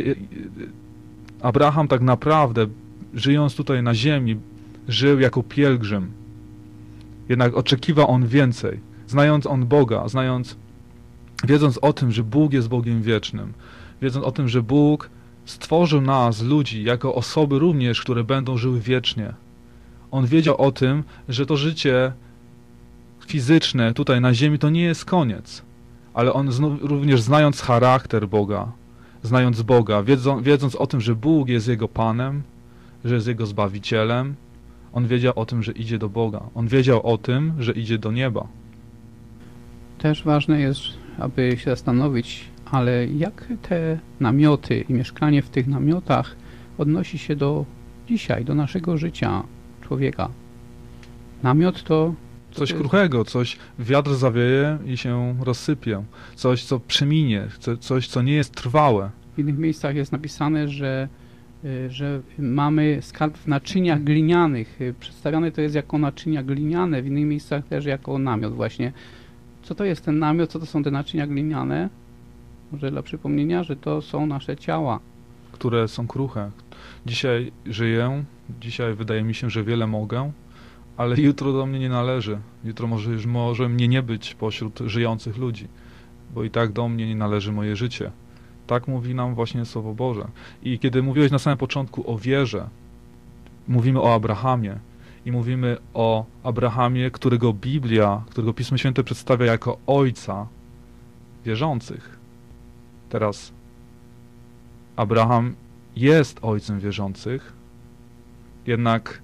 Abraham tak naprawdę, żyjąc tutaj na ziemi, żył jako pielgrzym. Jednak oczekiwał on więcej. Znając on Boga, wiedząc o tym, że Bóg jest Bogiem wiecznym, wiedząc o tym, że Bóg stworzył nas, ludzi, jako osoby również, które będą żyły wiecznie. On wiedział o tym, że to życie fizyczne tutaj na ziemi to nie jest koniec. Ale on również znając charakter Boga, znając Boga, wiedząc o tym, że Bóg jest Jego Panem, że jest Jego Zbawicielem, on wiedział o tym, że idzie do Boga. On wiedział o tym, że idzie do nieba. Też ważne jest, aby się zastanowić, ale jak te namioty i mieszkanie w tych namiotach odnosi się do dzisiaj, do naszego życia człowieka. Namiot to coś kruchego, coś wiatr zawieje i się rozsypie, coś co przeminie, coś co nie jest trwałe. W innych miejscach jest napisane, że mamy skarb w naczyniach glinianych. Przedstawiane to jest jako naczynia gliniane, w innych miejscach też jako namiot właśnie. Co to jest ten namiot? Co to są te naczynia gliniane? Może dla przypomnienia, że to są nasze ciała. Które są kruche. Dzisiaj żyję, dzisiaj wydaje mi się, że wiele mogę, ale jutro do mnie nie należy. Jutro może mnie nie być pośród żyjących ludzi, bo i tak do mnie nie należy moje życie. Tak mówi nam właśnie Słowo Boże. I kiedy mówiłeś na samym początku o wierze, mówimy o Abrahamie i mówimy o Abrahamie, którego Pismo Święte przedstawia jako ojca wierzących. Teraz Abraham jest ojcem wierzących, jednak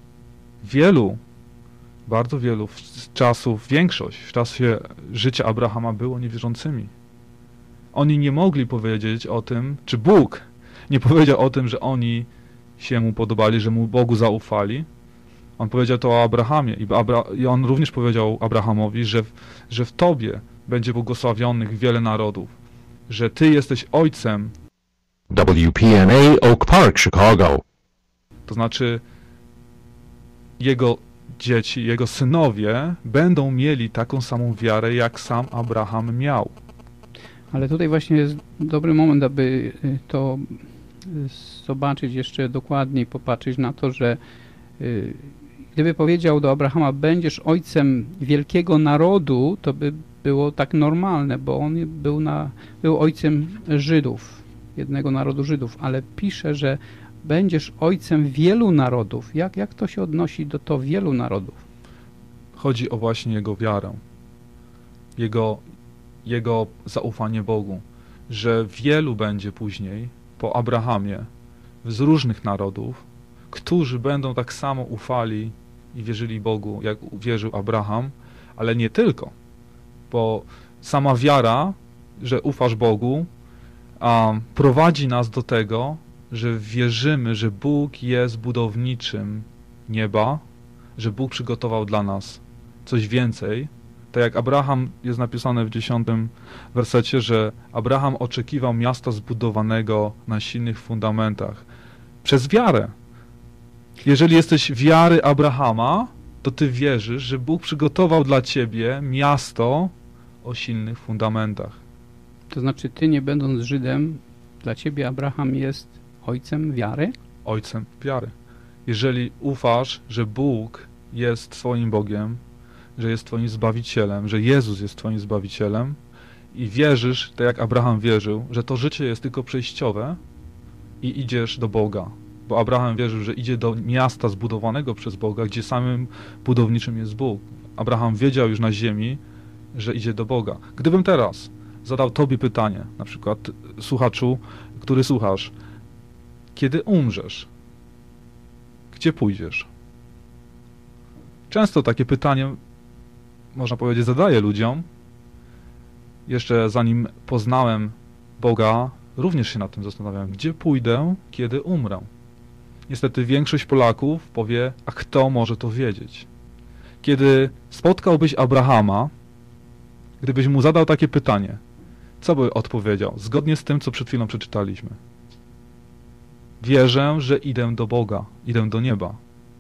bardzo wielu większość w czasie życia Abrahama było niewierzącymi. Oni nie mogli powiedzieć o tym, czy Bóg nie powiedział o tym, że oni się mu podobali, że mu Bogu zaufali. On powiedział to o Abrahamie i on również powiedział Abrahamowi, że w tobie będzie błogosławionych wiele narodów, że ty jesteś ojcem. WPNA Oak Park, Chicago. To znaczy jego dzieci, jego synowie będą mieli taką samą wiarę, jak sam Abraham miał. Ale tutaj właśnie jest dobry moment, aby to zobaczyć jeszcze dokładniej, popatrzeć na to, że gdyby powiedział do Abrahama, będziesz ojcem wielkiego narodu, to by było tak normalne, bo on był ojcem Żydów, jednego narodu Żydów, ale pisze, że będziesz ojcem wielu narodów. Jak to się odnosi do to wielu narodów? Chodzi o właśnie jego wiarę, jego zaufanie Bogu, że wielu będzie później, po Abrahamie, z różnych narodów, którzy będą tak samo ufali i wierzyli Bogu, jak wierzył Abraham, ale nie tylko, bo sama wiara, że ufasz Bogu, prowadzi nas do tego, że wierzymy, że Bóg jest budowniczym nieba, że Bóg przygotował dla nas coś więcej. Tak jak Abraham, jest napisane w 10 wersecie, że Abraham oczekiwał miasta zbudowanego na silnych fundamentach. Przez wiarę. Jeżeli jesteś wiary Abrahama, to ty wierzysz, że Bóg przygotował dla ciebie miasto o silnych fundamentach. To znaczy ty, nie będąc Żydem, dla ciebie Abraham jest ojcem wiary? Ojcem wiary. Jeżeli ufasz, że Bóg jest twoim Bogiem, że jest twoim Zbawicielem, że Jezus jest twoim Zbawicielem i wierzysz, tak jak Abraham wierzył, że to życie jest tylko przejściowe i idziesz do Boga. Bo Abraham wierzył, że idzie do miasta zbudowanego przez Boga, gdzie samym budowniczym jest Bóg. Abraham wiedział już na ziemi, że idzie do Boga. Gdybym teraz zadał tobie pytanie, na przykład słuchaczu, który słuchasz, kiedy umrzesz, gdzie pójdziesz? Często takie pytanie, można powiedzieć, zadaję ludziom. Jeszcze zanim poznałem Boga, również się nad tym zastanawiałem, gdzie pójdę, kiedy umrę. Niestety większość Polaków powie, a kto może to wiedzieć? Kiedy spotkałbyś Abrahama, gdybyś mu zadał takie pytanie, co by odpowiedział? Zgodnie z tym, co przed chwilą przeczytaliśmy. Wierzę, że idę do Boga, idę do nieba.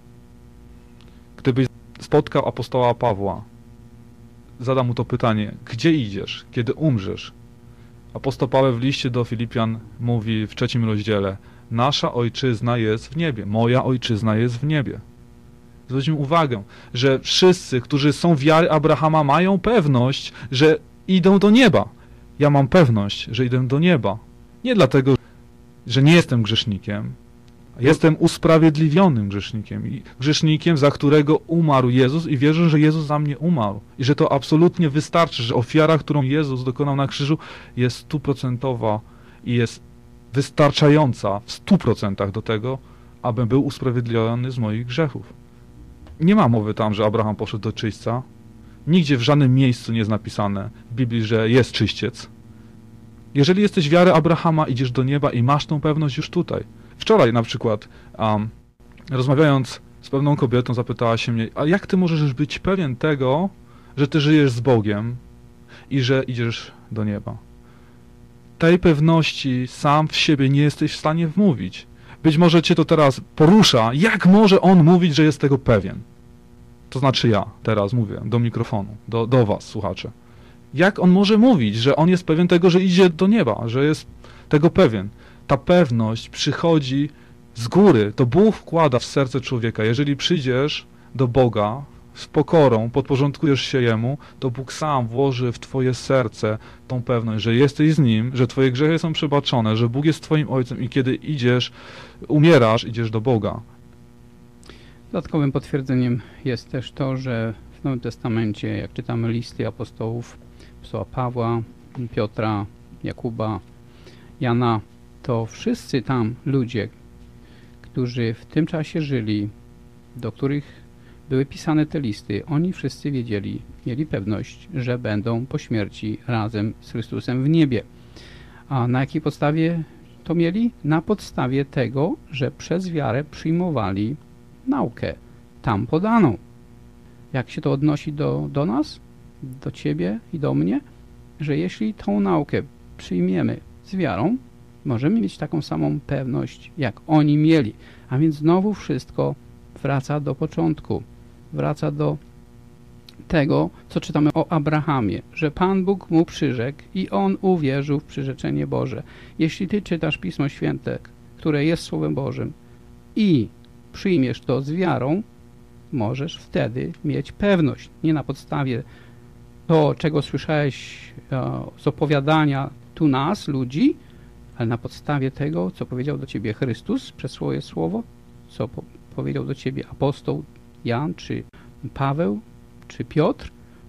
Gdybyś spotkał apostoła Pawła, zadał mu to pytanie, gdzie idziesz, kiedy umrzesz? Apostoł Paweł w liście do Filipian mówi w 3 rozdziale, nasza ojczyzna jest w niebie, moja ojczyzna jest w niebie. Zwróćmy uwagę, że wszyscy, którzy są wiary Abrahama, mają pewność, że idą do nieba. Ja mam pewność, że idę do nieba. Nie dlatego, że nie jestem grzesznikiem. Jestem usprawiedliwionym grzesznikiem. I grzesznikiem, za którego umarł Jezus i wierzę, że Jezus za mnie umarł. I że to absolutnie wystarczy, że ofiara, którą Jezus dokonał na krzyżu, jest 100% i jest wystarczająca w 100% do tego, abym był usprawiedliwiony z moich grzechów. Nie ma mowy tam, że Abraham poszedł do czyśćca. Nigdzie w żadnym miejscu nie jest napisane w Biblii, że jest czyściec. Jeżeli jesteś wiary Abrahama, idziesz do nieba i masz tą pewność już tutaj. Wczoraj na przykład, rozmawiając z pewną kobietą, zapytała się mnie, a jak ty możesz być pewien tego, że ty żyjesz z Bogiem i że idziesz do nieba? Tej pewności sam w siebie nie jesteś w stanie wmówić. Być może cię to teraz porusza. Jak może on mówić, że jest tego pewien? To znaczy ja teraz mówię do mikrofonu, do was, słuchacze. Jak on może mówić, że on jest pewien tego, że idzie do nieba, że jest tego pewien? Ta pewność przychodzi z góry. To Bóg wkłada w serce człowieka. Jeżeli przyjdziesz do Boga z pokorą, podporządkujesz się Jemu, to Bóg sam włoży w twoje serce tą pewność, że jesteś z Nim, że twoje grzechy są przebaczone, że Bóg jest twoim Ojcem i kiedy umierasz, idziesz do Boga. Dodatkowym potwierdzeniem jest też to, że w Nowym Testamencie, jak czytamy listy apostołów, apostoła Pawła, Piotra, Jakuba, Jana, to wszyscy tam ludzie, którzy w tym czasie żyli, do których były pisane te listy, oni wszyscy wiedzieli, mieli pewność, że będą po śmierci razem z Chrystusem w niebie. A na jakiej podstawie to mieli? Na podstawie tego, że przez wiarę przyjmowali naukę tam podaną. Jak się to odnosi do nas, do ciebie i do mnie? Że jeśli tą naukę przyjmiemy z wiarą, możemy mieć taką samą pewność, jak oni mieli. A więc znowu wszystko wraca do początku. Wraca do tego, co czytamy o Abrahamie, że Pan Bóg mu przyrzekł i on uwierzył w przyrzeczenie Boże. Jeśli ty czytasz Pismo Święte, które jest Słowem Bożym i przyjmiesz to z wiarą, możesz wtedy mieć pewność. Nie na podstawie to, czego słyszałeś z opowiadania tu nas, ludzi, ale na podstawie tego, co powiedział do ciebie Chrystus przez swoje słowo, co powiedział do ciebie apostoł Jan, czy Paweł, czy Piotr,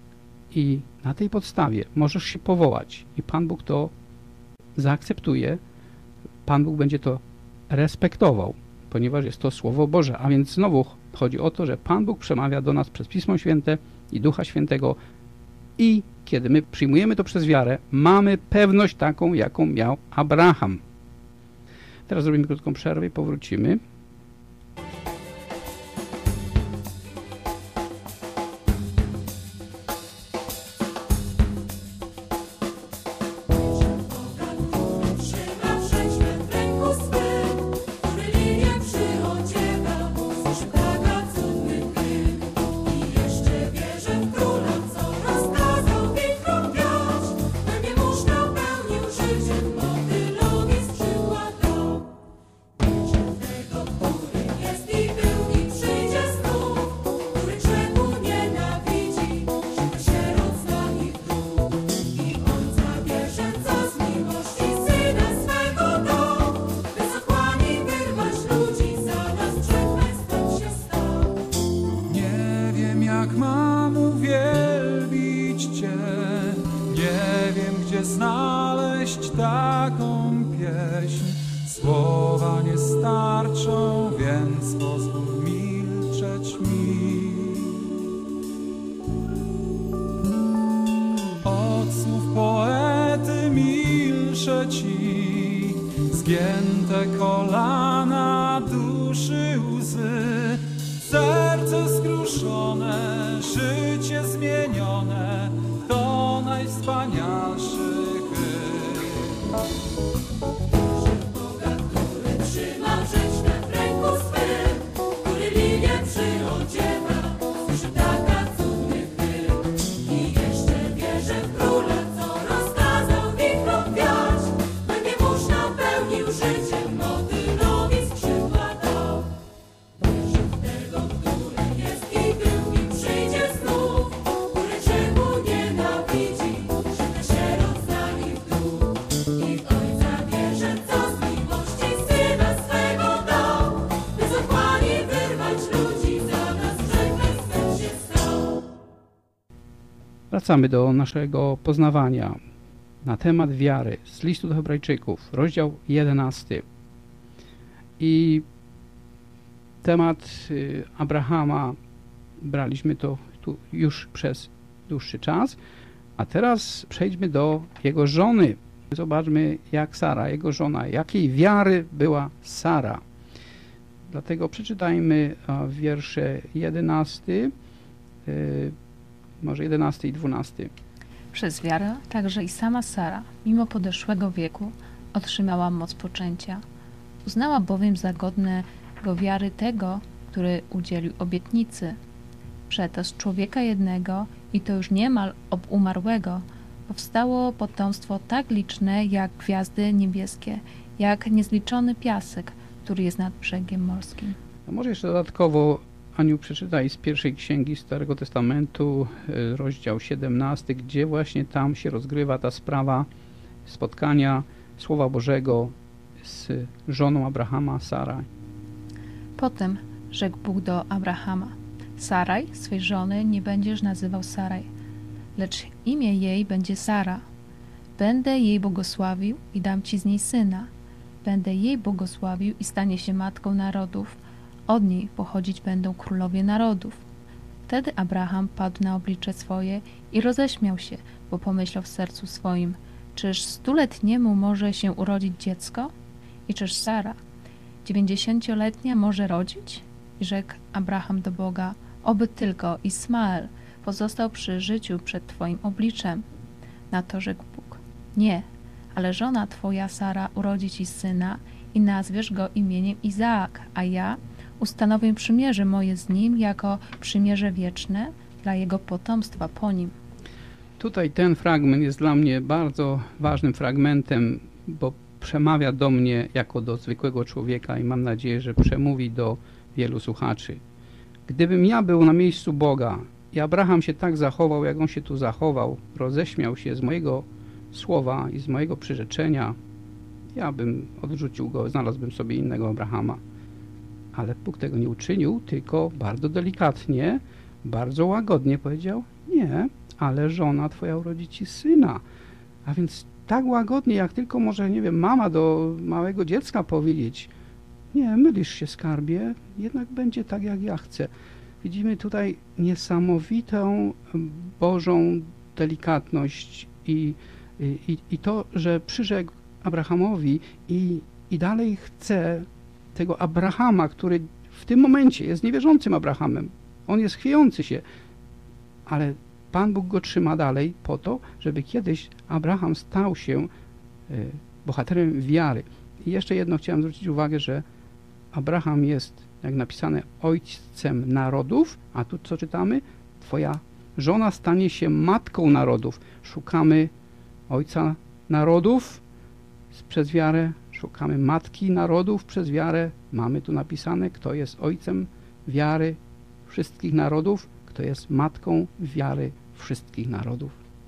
i na tej podstawie możesz się powołać i Pan Bóg to zaakceptuje, Pan Bóg będzie to respektował, ponieważ jest to Słowo Boże. A więc znowu chodzi o to, że Pan Bóg przemawia do nas przez Pismo Święte i Ducha Świętego i kiedy my przyjmujemy to przez wiarę, mamy pewność taką, jaką miał Abraham. Teraz zrobimy krótką przerwę i powrócimy. Zgięte kolana, duszy łzy, serce skruszone, życie zmienione, to najwspanialszy chwyt. Boga, który trzyma rzeźne w ręku swym, który linię przyodziewa, słyszy taka cudny chwyt. I jeszcze wierzę w Króla, co rozkazał wichrom wiać, by nie mórz napełnił życiem, motylowi skrzydła dał. Wierzę w tego, który jest i był i przyjdzie znów, który grzechu nienawidzi, że się rozda ich duch. I w Ojca wierzę, co z miłości Syna swego dał, by z otchłani wyrwać ludzi, za nas grzechem swym się stał. Wracamy do naszego poznawania na temat wiary z listu do Hebrajczyków, rozdział 11. I temat Abrahama braliśmy to tu już przez dłuższy czas, a teraz przejdźmy do jego żony. Zobaczmy, jak Sara, jego żona, jakiej wiary była Sara. Dlatego przeczytajmy wiersze 11, może 11 i 12. Przez wiarę także i sama Sara, mimo podeszłego wieku, otrzymała moc poczęcia. Uznała bowiem za godnego wiary tego, który udzielił obietnicy. Przeto z człowieka jednego, i to już niemal obumarłego, Powstało potomstwo tak liczne jak gwiazdy niebieskie, jak niezliczony piasek, który jest nad brzegiem morskim. A może jeszcze dodatkowo, Aniu, przeczytaj z pierwszej księgi Starego Testamentu, rozdział 17, gdzie właśnie tam się rozgrywa ta sprawa spotkania Słowa Bożego z żoną Abrahama, Saraj. Potem rzekł Bóg do Abrahama: Saraj, swej żony, nie będziesz nazywał Saraj, lecz imię jej będzie Sara. Będę jej błogosławił i dam ci z niej syna. Będę jej błogosławił i stanie się matką narodów. Od niej pochodzić będą królowie narodów. Wtedy Abraham padł na oblicze swoje i roześmiał się, bo pomyślał w sercu swoim: czyż 100-letniemu może się urodzić dziecko? I czyż Sara, 90-letnia, może rodzić? I rzekł Abraham do Boga: oby tylko Ismael pozostał przy życiu przed Twoim obliczem. Na to rzekł Bóg: nie, ale żona Twoja Sara urodzi Ci syna i nazwiesz go imieniem Izaak, a ja ustanowię przymierze moje z nim jako przymierze wieczne dla jego potomstwa po nim. Tutaj ten fragment jest dla mnie bardzo ważnym fragmentem, bo przemawia do mnie jako do zwykłego człowieka i mam nadzieję, że przemówi do wielu słuchaczy. Gdybym ja był na miejscu Boga i Abraham się tak zachował, jak on się tu zachował, roześmiał się z mojego słowa i z mojego przyrzeczenia, ja bym odrzucił go, znalazłbym sobie innego Abrahama. Ale Bóg tego nie uczynił, tylko bardzo delikatnie, bardzo łagodnie powiedział: nie, ale żona Twoja urodzi Ci syna. A więc tak łagodnie, jak tylko może, nie wiem, mama do małego dziecka powiedzieć: nie, mylisz się, skarbie, jednak będzie tak, jak ja chcę. Widzimy tutaj niesamowitą Bożą delikatność i to, że przyrzekł Abrahamowi i dalej chce tego Abrahama, który w tym momencie jest niewierzącym Abrahamem. On jest chwiejący się, ale Pan Bóg go trzyma dalej po to, żeby kiedyś Abraham stał się bohaterem wiary. I jeszcze jedno chciałem zwrócić uwagę, że Abraham jest, jak napisane, ojcem narodów, a tu co czytamy? Twoja żona stanie się matką narodów. Szukamy ojca narodów przez wiarę, szukamy matki narodów przez wiarę. Mamy tu napisane, kto jest ojcem wiary wszystkich narodów, kto jest matką wiary wszystkich narodów.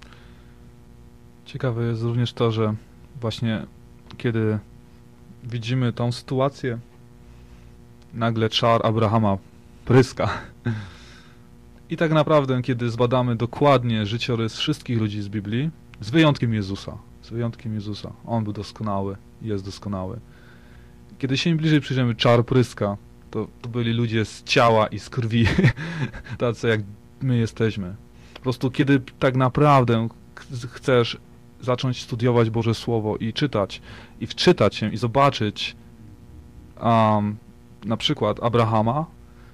Ciekawe jest również to, że właśnie kiedy widzimy tą sytuację, nagle czar Abrahama pryska. I tak naprawdę, kiedy zbadamy dokładnie życiorys wszystkich ludzi z Biblii, z wyjątkiem Jezusa, on był doskonały, jest doskonały. Kiedy się im bliżej przyjrzymy, czar pryska, to byli ludzie z ciała i z krwi, tacy jak my jesteśmy. Po prostu kiedy tak naprawdę chcesz zacząć studiować Boże Słowo i czytać, i wczytać się, i zobaczyć na przykład Abrahama,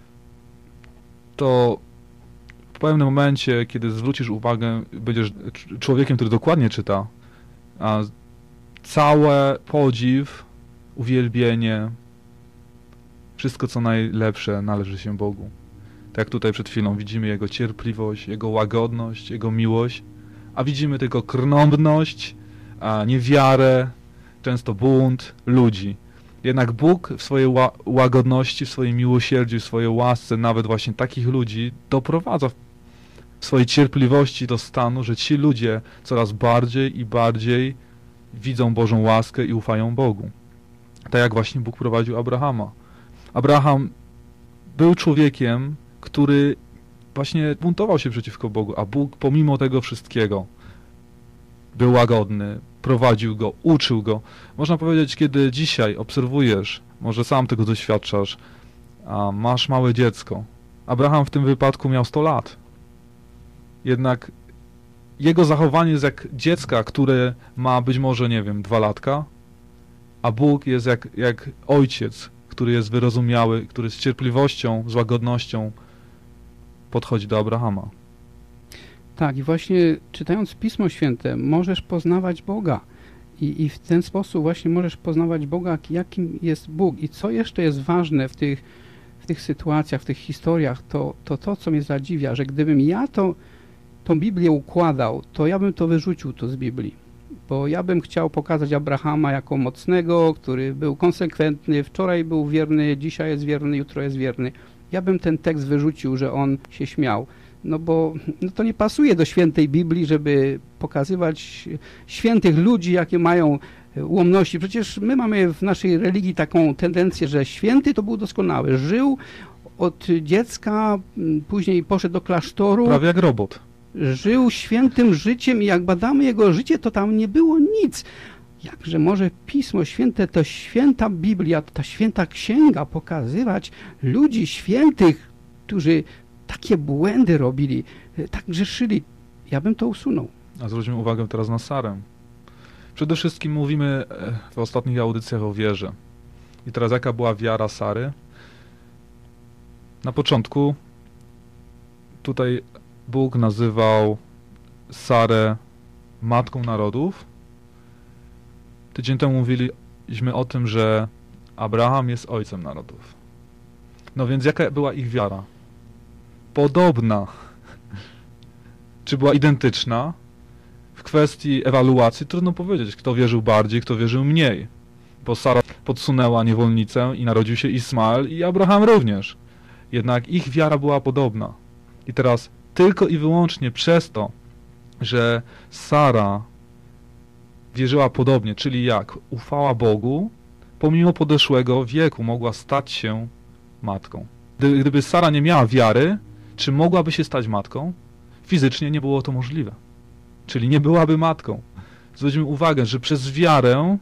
to w pewnym momencie, kiedy zwrócisz uwagę, będziesz człowiekiem, który dokładnie czyta, całe podziw, uwielbienie, wszystko co najlepsze należy się Bogu. Tak jak tutaj przed chwilą widzimy Jego cierpliwość, Jego łagodność, Jego miłość, a widzimy tylko krnąbność, niewiarę, często bunt ludzi. Jednak Bóg w swojej łagodności, w swojej miłosierdziu, w swojej łasce nawet właśnie takich ludzi doprowadza w swojej cierpliwości do stanu, że ci ludzie coraz bardziej i bardziej widzą Bożą łaskę i ufają Bogu. Tak jak właśnie Bóg prowadził Abrahama. Abraham był człowiekiem, który właśnie buntował się przeciwko Bogu, a Bóg pomimo tego wszystkiego był łagodny, prowadził go, uczył go. Można powiedzieć, kiedy dzisiaj obserwujesz, może sam tego doświadczasz, a masz małe dziecko. Abraham w tym wypadku miał 100 lat. Jednak jego zachowanie jest jak dziecka, które ma być może, nie wiem, 2 latka, a Bóg jest jak ojciec, który jest wyrozumiały, który z cierpliwością, z łagodnością podchodzi do Abrahama. Tak, i właśnie czytając Pismo Święte możesz poznawać Boga i w ten sposób właśnie możesz poznawać Boga, jakim jest Bóg. I co jeszcze jest ważne w tych sytuacjach, w tych historiach, to co mnie zadziwia, że gdybym ja to tą Biblię układał, to ja bym to wyrzucił z Biblii. Bo ja bym chciał pokazać Abrahama jako mocnego, który był konsekwentny, wczoraj był wierny, dzisiaj jest wierny, jutro jest wierny. Ja bym ten tekst wyrzucił, że on się śmiał. No bo to nie pasuje do świętej Biblii, żeby pokazywać świętych ludzi, jakie mają ułomności. Przecież my mamy w naszej religii taką tendencję, że święty to był doskonały. Żył od dziecka, później poszedł do klasztoru. Prawie jak robot. Żył świętym życiem i jak badamy jego życie, to tam nie było nic. Jakże może Pismo Święte, to święta Biblia, ta święta księga pokazywać ludzi świętych, którzy takie błędy robili, tak grzeszyli. Ja bym to usunął. A zwróćmy uwagę teraz na Sarę. Przede wszystkim mówimy w ostatnich audycjach o wierze. I teraz jaka była wiara Sary? Na początku tutaj Bóg nazywał Sarę matką narodów. Tydzień temu mówiliśmy o tym, że Abraham jest ojcem narodów. No więc jaka była ich wiara? Podobna. Czy była identyczna? W kwestii ewaluacji trudno powiedzieć, kto wierzył bardziej, kto wierzył mniej. Bo Sara podsunęła niewolnicę i narodził się Ismael i Abraham również. Jednak ich wiara była podobna. I teraz tylko i wyłącznie przez to, że Sara wierzyła podobnie, czyli jak? Ufała Bogu, pomimo podeszłego wieku mogła stać się matką. Gdyby Sara nie miała wiary, czy mogłaby się stać matką? Fizycznie nie było to możliwe. Czyli nie byłaby matką. Zwróćmy uwagę, że przez wiarę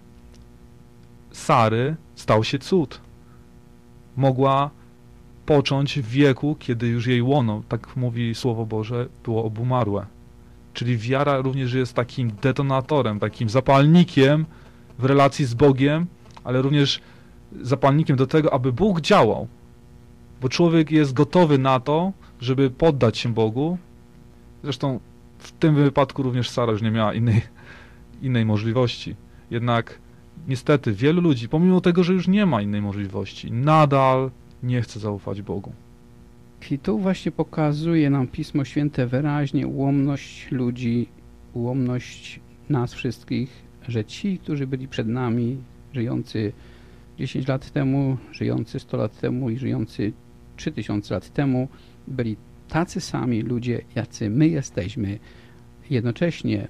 Sary stał się cud. Mogła począć w wieku, kiedy już jej łono, tak mówi Słowo Boże, było obumarłe. Czyli wiara również jest takim detonatorem, takim zapalnikiem w relacji z Bogiem, ale również zapalnikiem do tego, aby Bóg działał. Bo człowiek jest gotowy na to, żeby poddać się Bogu. Zresztą w tym wypadku również Sara już nie miała innej możliwości. Jednak niestety wielu ludzi, pomimo tego, że już nie ma innej możliwości, nadal nie chce zaufać Bogu. I tu właśnie pokazuje nam Pismo Święte wyraźnie ułomność ludzi, ułomność nas wszystkich, że ci, którzy byli przed nami, żyjący 10 lat temu, żyjący 100 lat temu i żyjący 3000 lat temu, byli tacy sami ludzie, jacy my jesteśmy. Jednocześnie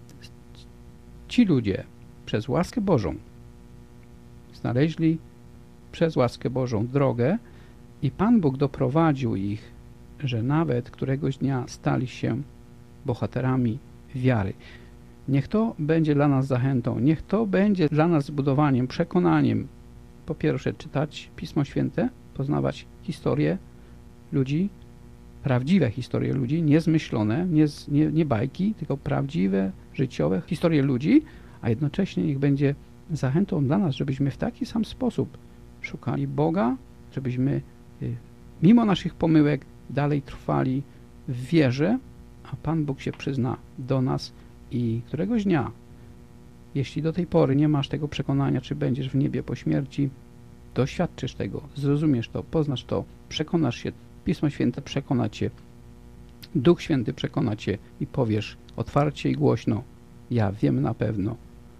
ci ludzie przez łaskę Bożą znaleźli przez łaskę Bożą drogę i Pan Bóg doprowadził ich, że nawet któregoś dnia stali się bohaterami wiary. Niech to będzie dla nas zachętą, niech to będzie dla nas zbudowaniem, przekonaniem. Po pierwsze, czytać Pismo Święte, poznawać historię ludzi, prawdziwe historie ludzi, nie zmyślone, nie bajki, tylko prawdziwe, życiowe historie ludzi, a jednocześnie niech będzie zachętą dla nas, żebyśmy w taki sam sposób szukali Boga, żebyśmy mimo naszych pomyłek dalej trwali w wierze, a Pan Bóg się przyzna do nas i któregoś dnia, jeśli do tej pory nie masz tego przekonania, czy będziesz w niebie po śmierci, doświadczysz tego, zrozumiesz to, poznasz to, przekonasz się, Pismo Święte przekona cię, Duch Święty przekona cię i powiesz otwarcie i głośno, ja wiem na pewno,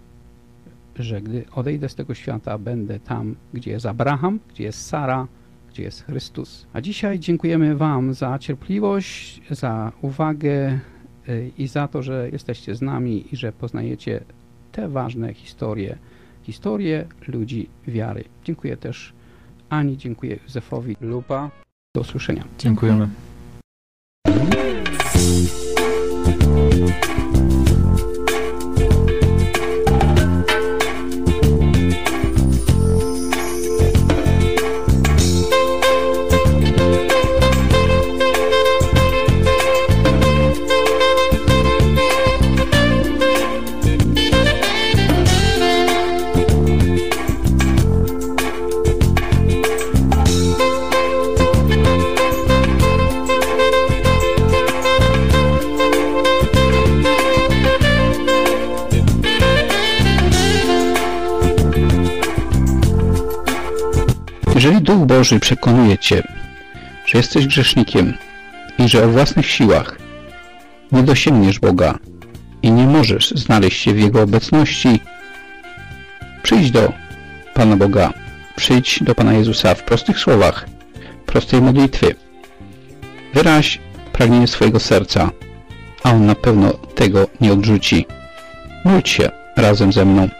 że gdy odejdę z tego świata, będę tam, gdzie jest Abraham, gdzie jest Sara, gdzie jest Chrystus. A dzisiaj dziękujemy Wam za cierpliwość, za uwagę i za to, że jesteście z nami i że poznajecie te ważne historie ludzi wiary. Dziękuję też Ani, dziękuję Józefowi Lupa. Do usłyszenia. Dziękujemy. Jeżeli Duch Boży przekonuje Cię, że jesteś grzesznikiem i że o własnych siłach nie dosięgniesz Boga i nie możesz znaleźć się w Jego obecności, przyjdź do Pana Boga, przyjdź do Pana Jezusa w prostych słowach, prostej modlitwy. Wyraź pragnienie swojego serca, a On na pewno tego nie odrzuci. Módl się razem ze mną.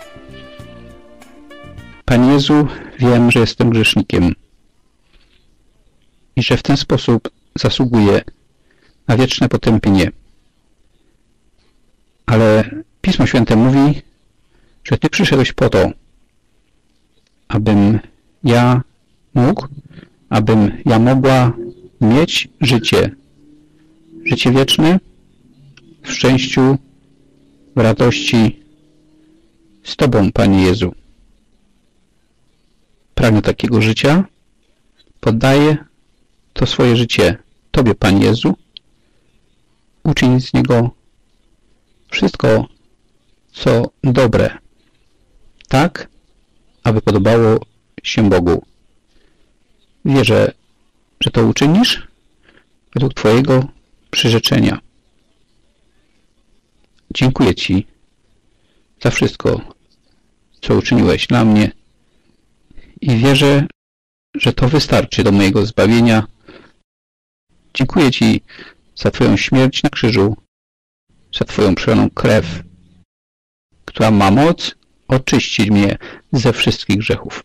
Panie Jezu, wiem, że jestem grzesznikiem i że w ten sposób zasługuję na wieczne potępienie. Ale Pismo Święte mówi, że Ty przyszedłeś po to, abym ja mógł, abym ja mogła mieć życie wieczne w szczęściu, w radości z Tobą, Panie Jezu. Pragnę takiego życia, poddaję to swoje życie Tobie, Panie Jezu. Uczyń z niego wszystko, co dobre, tak, aby podobało się Bogu. Wierzę, że to uczynisz według Twojego przyrzeczenia. Dziękuję Ci za wszystko, co uczyniłeś dla mnie i wierzę, że to wystarczy do mojego zbawienia. Dziękuję Ci za Twoją śmierć na krzyżu, za Twoją przelną krew, która ma moc oczyścić mnie ze wszystkich grzechów.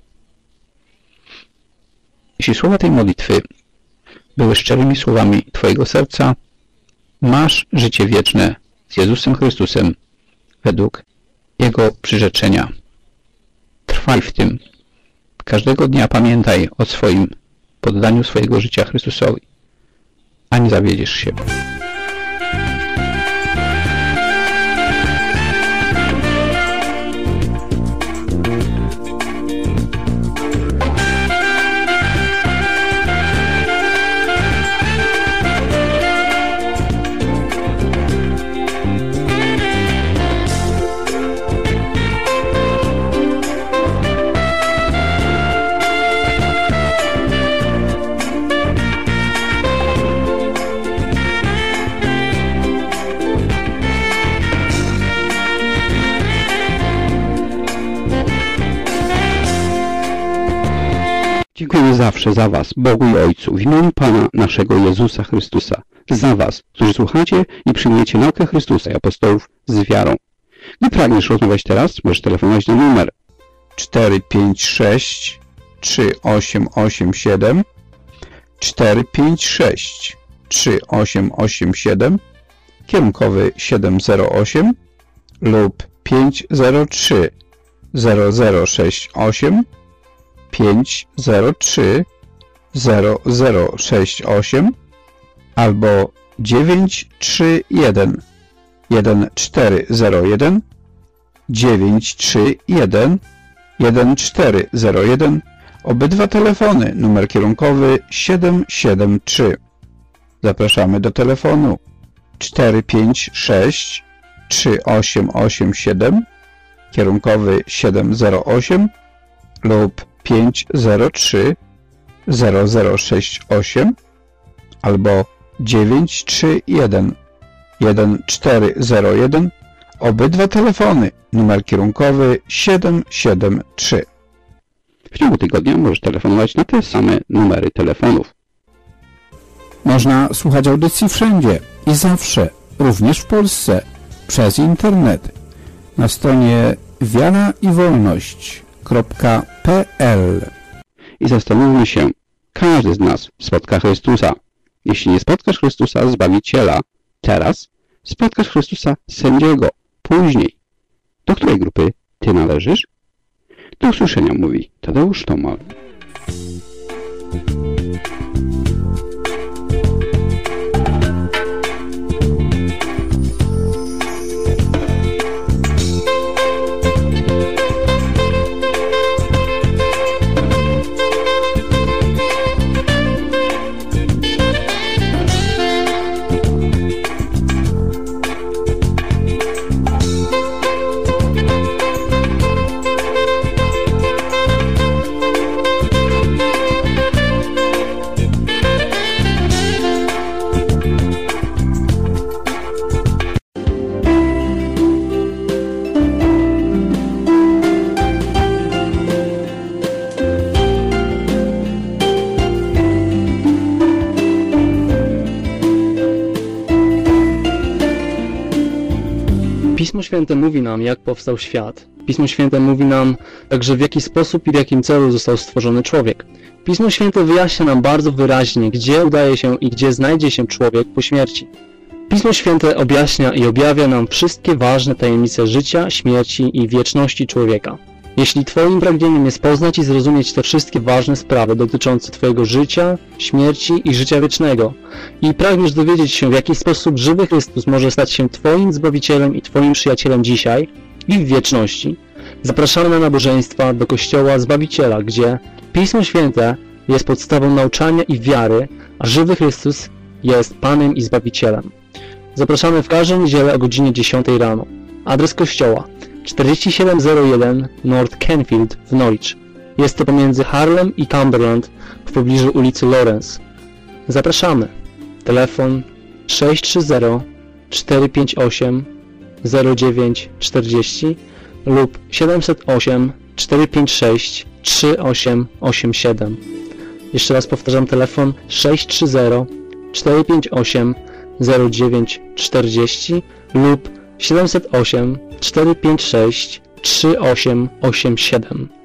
Jeśli słowa tej modlitwy były szczerymi słowami Twojego serca, masz życie wieczne z Jezusem Chrystusem według Jego przyrzeczenia. Trwaj w tym. Każdego dnia pamiętaj o swoim poddaniu swojego życia Chrystusowi, a nie zawiedziesz się. Dziękujemy zawsze za Was, Bogu i Ojcu, w imieniu Pana naszego Jezusa Chrystusa, za Was, którzy słuchacie i przyjmujecie naukę Chrystusa i apostołów z wiarą. Gdy pragniesz rozmawiać teraz, możesz telefonować na numer 456 3887 456 3887 kierunkowy 708 lub 503 0068 503 0068 albo 931 1401 931 1401. Obydwa telefony, numer kierunkowy 773. Zapraszamy do telefonu 456 3887 kierunkowy 708 lub 503 0068 albo 931 1401. Obydwa telefony, numer kierunkowy 773. W ciągu tygodnia możesz telefonować na te same numery telefonów. Można słuchać audycji wszędzie i zawsze, również w Polsce, przez internet. Na stronie wiaraiwolność.pl. I zastanówmy się, każdy z nas spotka Chrystusa. Jeśli nie spotkasz Chrystusa, Zbawiciela, teraz spotkasz Chrystusa, Sędziego, później. Do której grupy Ty należysz? Do usłyszenia, mówi Tadeusz Tomal. Pismo Święte mówi nam, jak powstał świat. Pismo Święte mówi nam także, w jaki sposób i w jakim celu został stworzony człowiek. Pismo Święte wyjaśnia nam bardzo wyraźnie, gdzie udaje się i gdzie znajdzie się człowiek po śmierci. Pismo Święte objaśnia i objawia nam wszystkie ważne tajemnice życia, śmierci i wieczności człowieka. Jeśli Twoim pragnieniem jest poznać i zrozumieć te wszystkie ważne sprawy dotyczące Twojego życia, śmierci i życia wiecznego i pragniesz dowiedzieć się, w jaki sposób żywy Chrystus może stać się Twoim Zbawicielem i Twoim przyjacielem dzisiaj i w wieczności, zapraszamy na nabożeństwa do Kościoła Zbawiciela, gdzie Pismo Święte jest podstawą nauczania i wiary, a żywy Chrystus jest Panem i Zbawicielem. Zapraszamy w każdą niedzielę o godzinie 10 rano. Adres kościoła 4701 North Canfield w Norwich. Jest to pomiędzy Harlem i Cumberland w pobliżu ulicy Lawrence. Zapraszamy. Telefon 630-458-0940 lub 708-456-3887. Jeszcze raz powtarzam, telefon 630-458-0940 lub 708 456 3887.